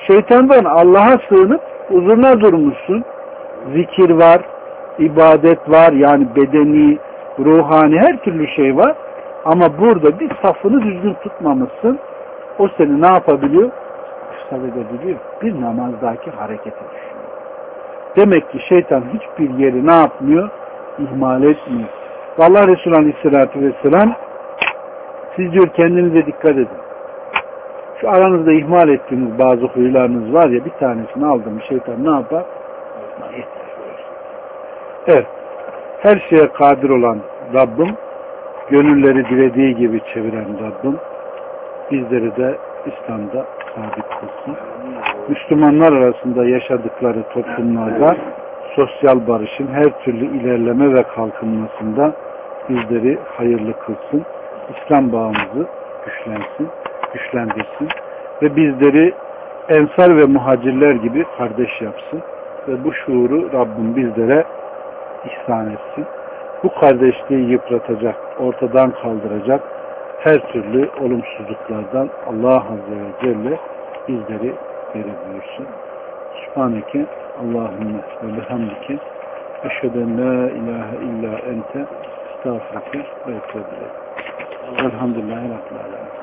Şeytandan Allah'a sığınıp huzuruna durmuşsun. Zikir var, ibadet var, yani bedeni, ruhani her türlü şey var. Ama burada bir safını düzgün tutmamışsın. O seni ne yapabiliyor? İfsad edebiliyor. Bir namazdaki hareketi düşünüyor. Demek ki şeytan hiçbir yeri ne yapmıyor? İhmal etmiyor. Allah Resulü Aleyhisselatü Vesselam siz diyor kendinize dikkat edin. Şu aranızda ihmal ettiğiniz bazı huylarınız var ya, bir tanesini aldım şeytan ne yapar? Evet. Her şeye kadir olan Rabbim, gönülleri dilediği gibi çeviren Rabbim bizleri de İslam'da sabit kılsın. Müslümanlar arasında yaşadıkları toplumlarda sosyal barışın her türlü ilerleme ve kalkınmasında bizleri hayırlı kılsın. İslam bağımızı güçlendirsin ve bizleri ensar ve muhacirler gibi kardeş yapsın ve bu şuuru Rabbim bizlere ihsan etsin. Bu kardeşliği yıpratacak, ortadan kaldıracak her türlü olumsuzluklardan Allah Azze ve Celle bizleri beri buyursun. Subhaneke Allahümme ve bihamdike eşheden la ilahe illa ente estağfurke ve etûbü. Elhamdülillahi Rabbil âlemin.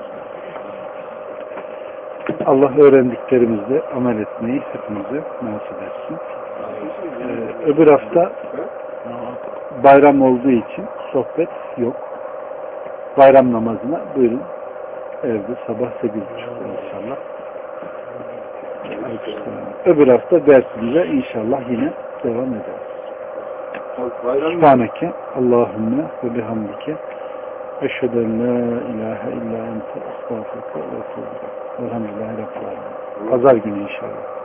Allah öğrendiklerimizle amel etmeyi hepimize nasip etsin. Öbür hafta bayram olduğu için sohbet yok. Bayram namazına buyurun. Evde sabah 8.30'da inşallah. Öbür hafta dersimize inşallah yine devam ederiz. Subhaneke Allahümme ve bihamdike eşheden la ilahe illa ente estağfurke ve etûbü. Elhamdülillahi Rabbil âlemin. Pazar günü inşallah.